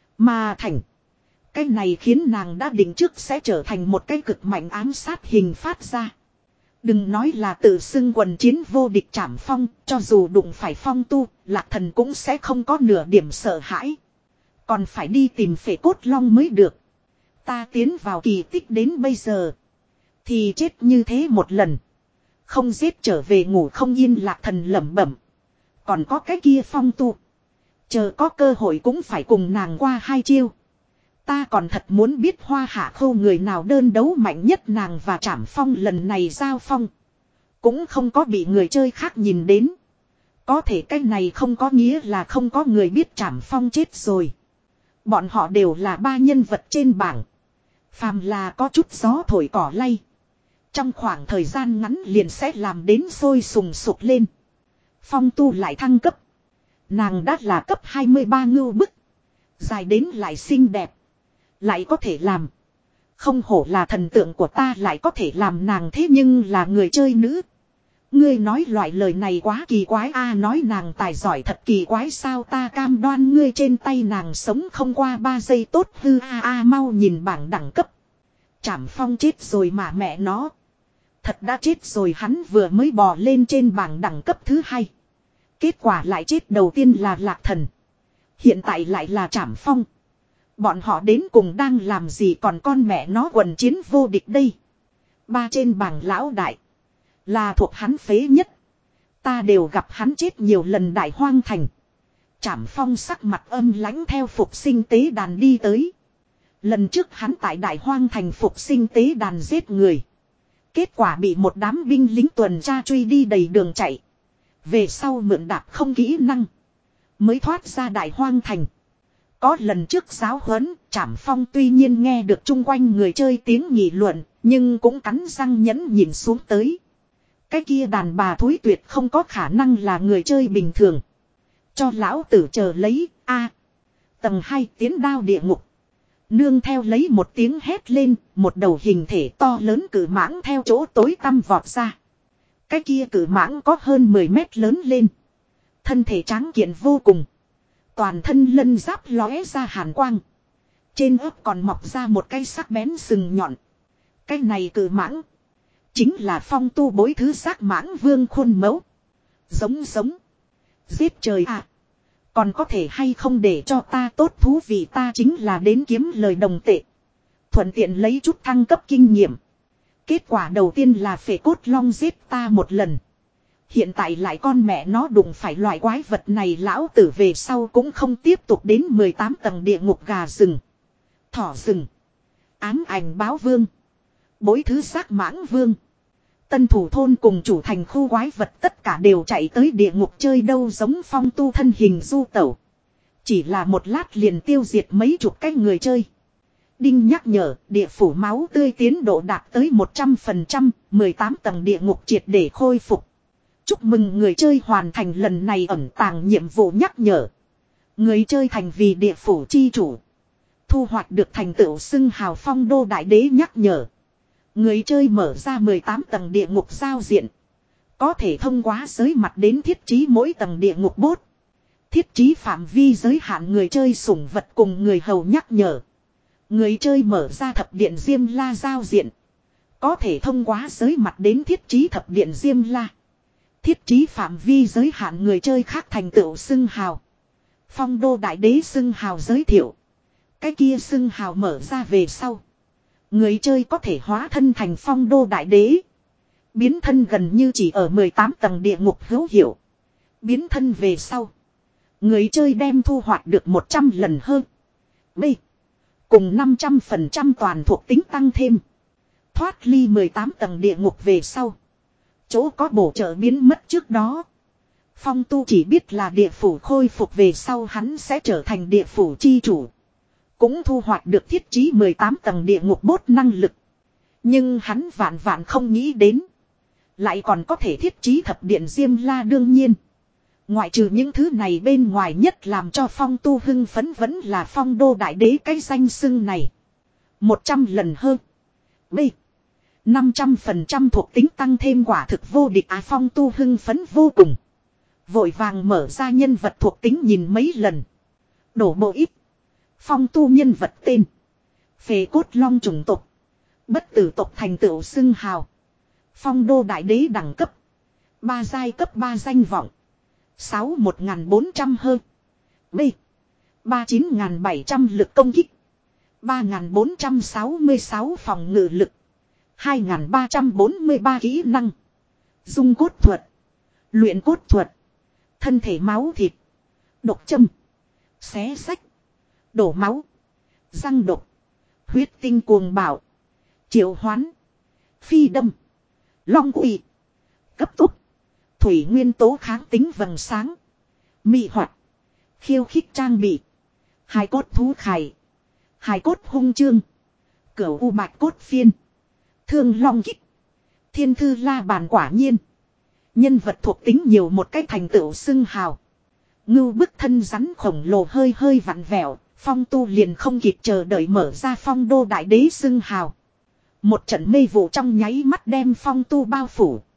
Mà thành. Cái này khiến nàng đã định trước sẽ trở thành một cái cực mạnh ám sát hình phát ra. Đừng nói là tự xưng quần chiến vô địch Trảm Phong. Cho dù đụng phải Phong tu. Lạc Thần cũng sẽ không có nửa điểm sợ hãi. Còn phải đi tìm phệ cốt long mới được. Ta tiến vào kỳ tích đến bây giờ. Thì chết như thế một lần. Không giết trở về ngủ không yên Lạc Thần lẩm bẩm. Còn có cái kia Phong tu. Chờ có cơ hội cũng phải cùng nàng qua hai chiêu. Ta còn thật muốn biết Hoa Hạ Khâu người nào đơn đấu mạnh nhất, nàng và Trảm Phong lần này giao phong. Cũng không có bị người chơi khác nhìn đến. Có thể cái này không có nghĩa là không có người biết Trảm Phong chết rồi. Bọn họ đều là ba nhân vật trên bảng. Phàm là có chút gió thổi cỏ lay. Trong khoảng thời gian ngắn liền sẽ làm đến sôi sùng sục lên. Phong tu lại thăng cấp. Nàng đã là cấp hai mươi ba ngưu bức. Dài đến lại xinh đẹp. Lại có thể làm. Không hổ là thần tượng của ta, lại có thể làm nàng, thế nhưng là người chơi nữ. Ngươi nói loại lời này quá kỳ quái a. Nói nàng tài giỏi thật kỳ quái sao? Ta cam đoan ngươi trên tay nàng sống không qua ba giây tốt hư a a. Mau nhìn bảng đẳng cấp. Trảm Phong chết rồi mà mẹ nó. Thật đã chết rồi, hắn vừa mới bò lên trên bảng đẳng cấp thứ hai. Kết quả lại chết đầu tiên là Lạc Thần. Hiện tại lại là Trảm Phong. Bọn họ đến cùng đang làm gì, còn con mẹ nó quần chiến vô địch đây. Ba trên bảng lão đại. Là thuộc hắn phế nhất. Ta đều gặp hắn chết nhiều lần. Đại Hoang Thành. Trảm Phong sắc mặt âm lãnh theo phục sinh tế đàn đi tới. Lần trước hắn tại Đại Hoang Thành phục sinh tế đàn giết người. Kết quả bị một đám binh lính tuần tra truy đi đầy đường chạy. Về sau mượn đạp không kỹ năng. Mới thoát ra Đại Hoang Thành. Có lần trước giáo huấn, Trảm Phong tuy nhiên nghe được chung quanh người chơi tiếng nghị luận, nhưng cũng cắn răng nhẫn nhìn xuống tới. Cái kia đàn bà thối tuyệt không có khả năng là người chơi bình thường. Cho lão tử chờ lấy, a tầng hai tiến đao địa ngục. Nương theo lấy một tiếng hét lên, một đầu hình thể to lớn cử mãng theo chỗ tối tăm vọt ra. Cái kia cử mãng có hơn mười mét lớn lên. Thân thể tráng kiện vô cùng. Toàn thân lân giáp lóe ra hàn quang. Trên ớt còn mọc ra một cái sắc bén sừng nhọn. Cái này cử mãng chính là Phong tu bối thứ giác mãng vương khuôn mẫu. Giống giống. Giết trời ạ. À. Còn có thể hay không để cho ta tốt thú vị, ta chính là đến kiếm lời đồng tệ. Thuận tiện lấy chút thăng cấp kinh nghiệm. Kết quả đầu tiên là phệ cốt long giết ta một lần. Hiện tại lại con mẹ nó đụng phải loại quái vật này, lão tử về sau cũng không tiếp tục đến mười tám tầng địa ngục gà rừng. Thỏ rừng. Ám ảnh báo vương. Bối thứ giác mãng vương. Tân thủ thôn cùng chủ thành khu quái vật tất cả đều chạy tới địa ngục chơi đâu, giống Phong tu thân hình du tẩu. Chỉ là một lát liền tiêu diệt mấy chục cái người chơi. Đinh nhắc nhở, địa phủ máu tươi tiến độ đạt tới một trăm phần trăm, mười tám tầng địa ngục triệt để khôi phục. Chúc mừng người chơi hoàn thành lần này ẩn tàng nhiệm vụ nhắc nhở. Người chơi thành vì địa phủ chi chủ. Thu hoạch được thành tựu xưng hào phong đô đại đế nhắc nhở. Người chơi mở ra mười tám tầng địa ngục giao diện. Có thể thông qua giới mặt đến thiết trí mỗi tầng địa ngục bốt. Thiết trí phạm vi giới hạn người chơi sủng vật cùng người hầu nhắc nhở. Người chơi mở ra thập điện Diêm La giao diện. Có thể thông qua giới mặt đến thiết trí thập điện Diêm La. Thiết trí phạm vi giới hạn người chơi khác thành tựu xưng hào. Phong đô đại đế xưng hào giới thiệu. Cái kia xưng hào mở ra về sau. Người chơi có thể hóa thân thành phong đô đại đế. Biến thân gần như chỉ ở mười tám tầng địa ngục hữu hiệu. Biến thân về sau. Người chơi đem thu hoạch được một trăm lần hơn. B. Cùng năm trăm phần trăm toàn thuộc tính tăng thêm. Thoát ly mười tám tầng địa ngục về sau. Chỗ có bổ trợ biến mất trước đó. Phong tu chỉ biết là địa phủ khôi phục về sau hắn sẽ trở thành địa phủ chi chủ. Cũng thu hoạch được thiết trí mười tám tầng địa ngục bốt năng lực. Nhưng hắn vạn vạn không nghĩ đến. Lại còn có thể thiết trí thập điện Diêm La đương nhiên. Ngoại trừ những thứ này bên ngoài, nhất làm cho Phong tu hưng phấn vẫn là phong đô đại đế cái danh xưng này. Một trăm lần hơn. B. năm trăm phần trăm thuộc tính tăng thêm quả thực vô địch à. Phong tu hưng phấn vô cùng. Vội vàng mở ra nhân vật thuộc tính nhìn mấy lần. Đổ bộ ít. Phong tu nhân vật tên. Phệ cốt long chủng tộc. Bất tử tộc thành tựu xưng hào. Phong đô đại đế đẳng cấp. Ba giai cấp ba danh vọng. Sáu một nghìn bốn trăm hơn. B. Ba chín nghìn bảy trăm lực công kích. Ba nghìn bốn trăm sáu mươi sáu phòng ngự lực. Hai nghìn ba trăm bốn mươi ba kỹ năng. Dung cốt thuật. Luyện cốt thuật. Thân thể máu thịt. Độc châm. Xé sách. Đổ máu. Răng độc. Huyết tinh cuồng bạo. Triệu hoán. Phi đâm. Long uy. Cấp tốc. Thủy nguyên tố kháng tính vầng sáng. Mị hoạt. Khiêu khích trang bị. Hài cốt thú khải. Hài cốt hung chương. Cửu u bạch cốt phiên. Thương long kích. Thiên thư la bàn quả nhiên. Nhân vật thuộc tính nhiều một cách thành tựu xưng hào. Ngưu bức thân rắn khổng lồ hơi hơi vặn vẹo. Phong tu liền không kịp chờ đợi mở ra phong đô đại đế xưng hào. Một trận mê vụ trong nháy mắt đem phong tu bao phủ.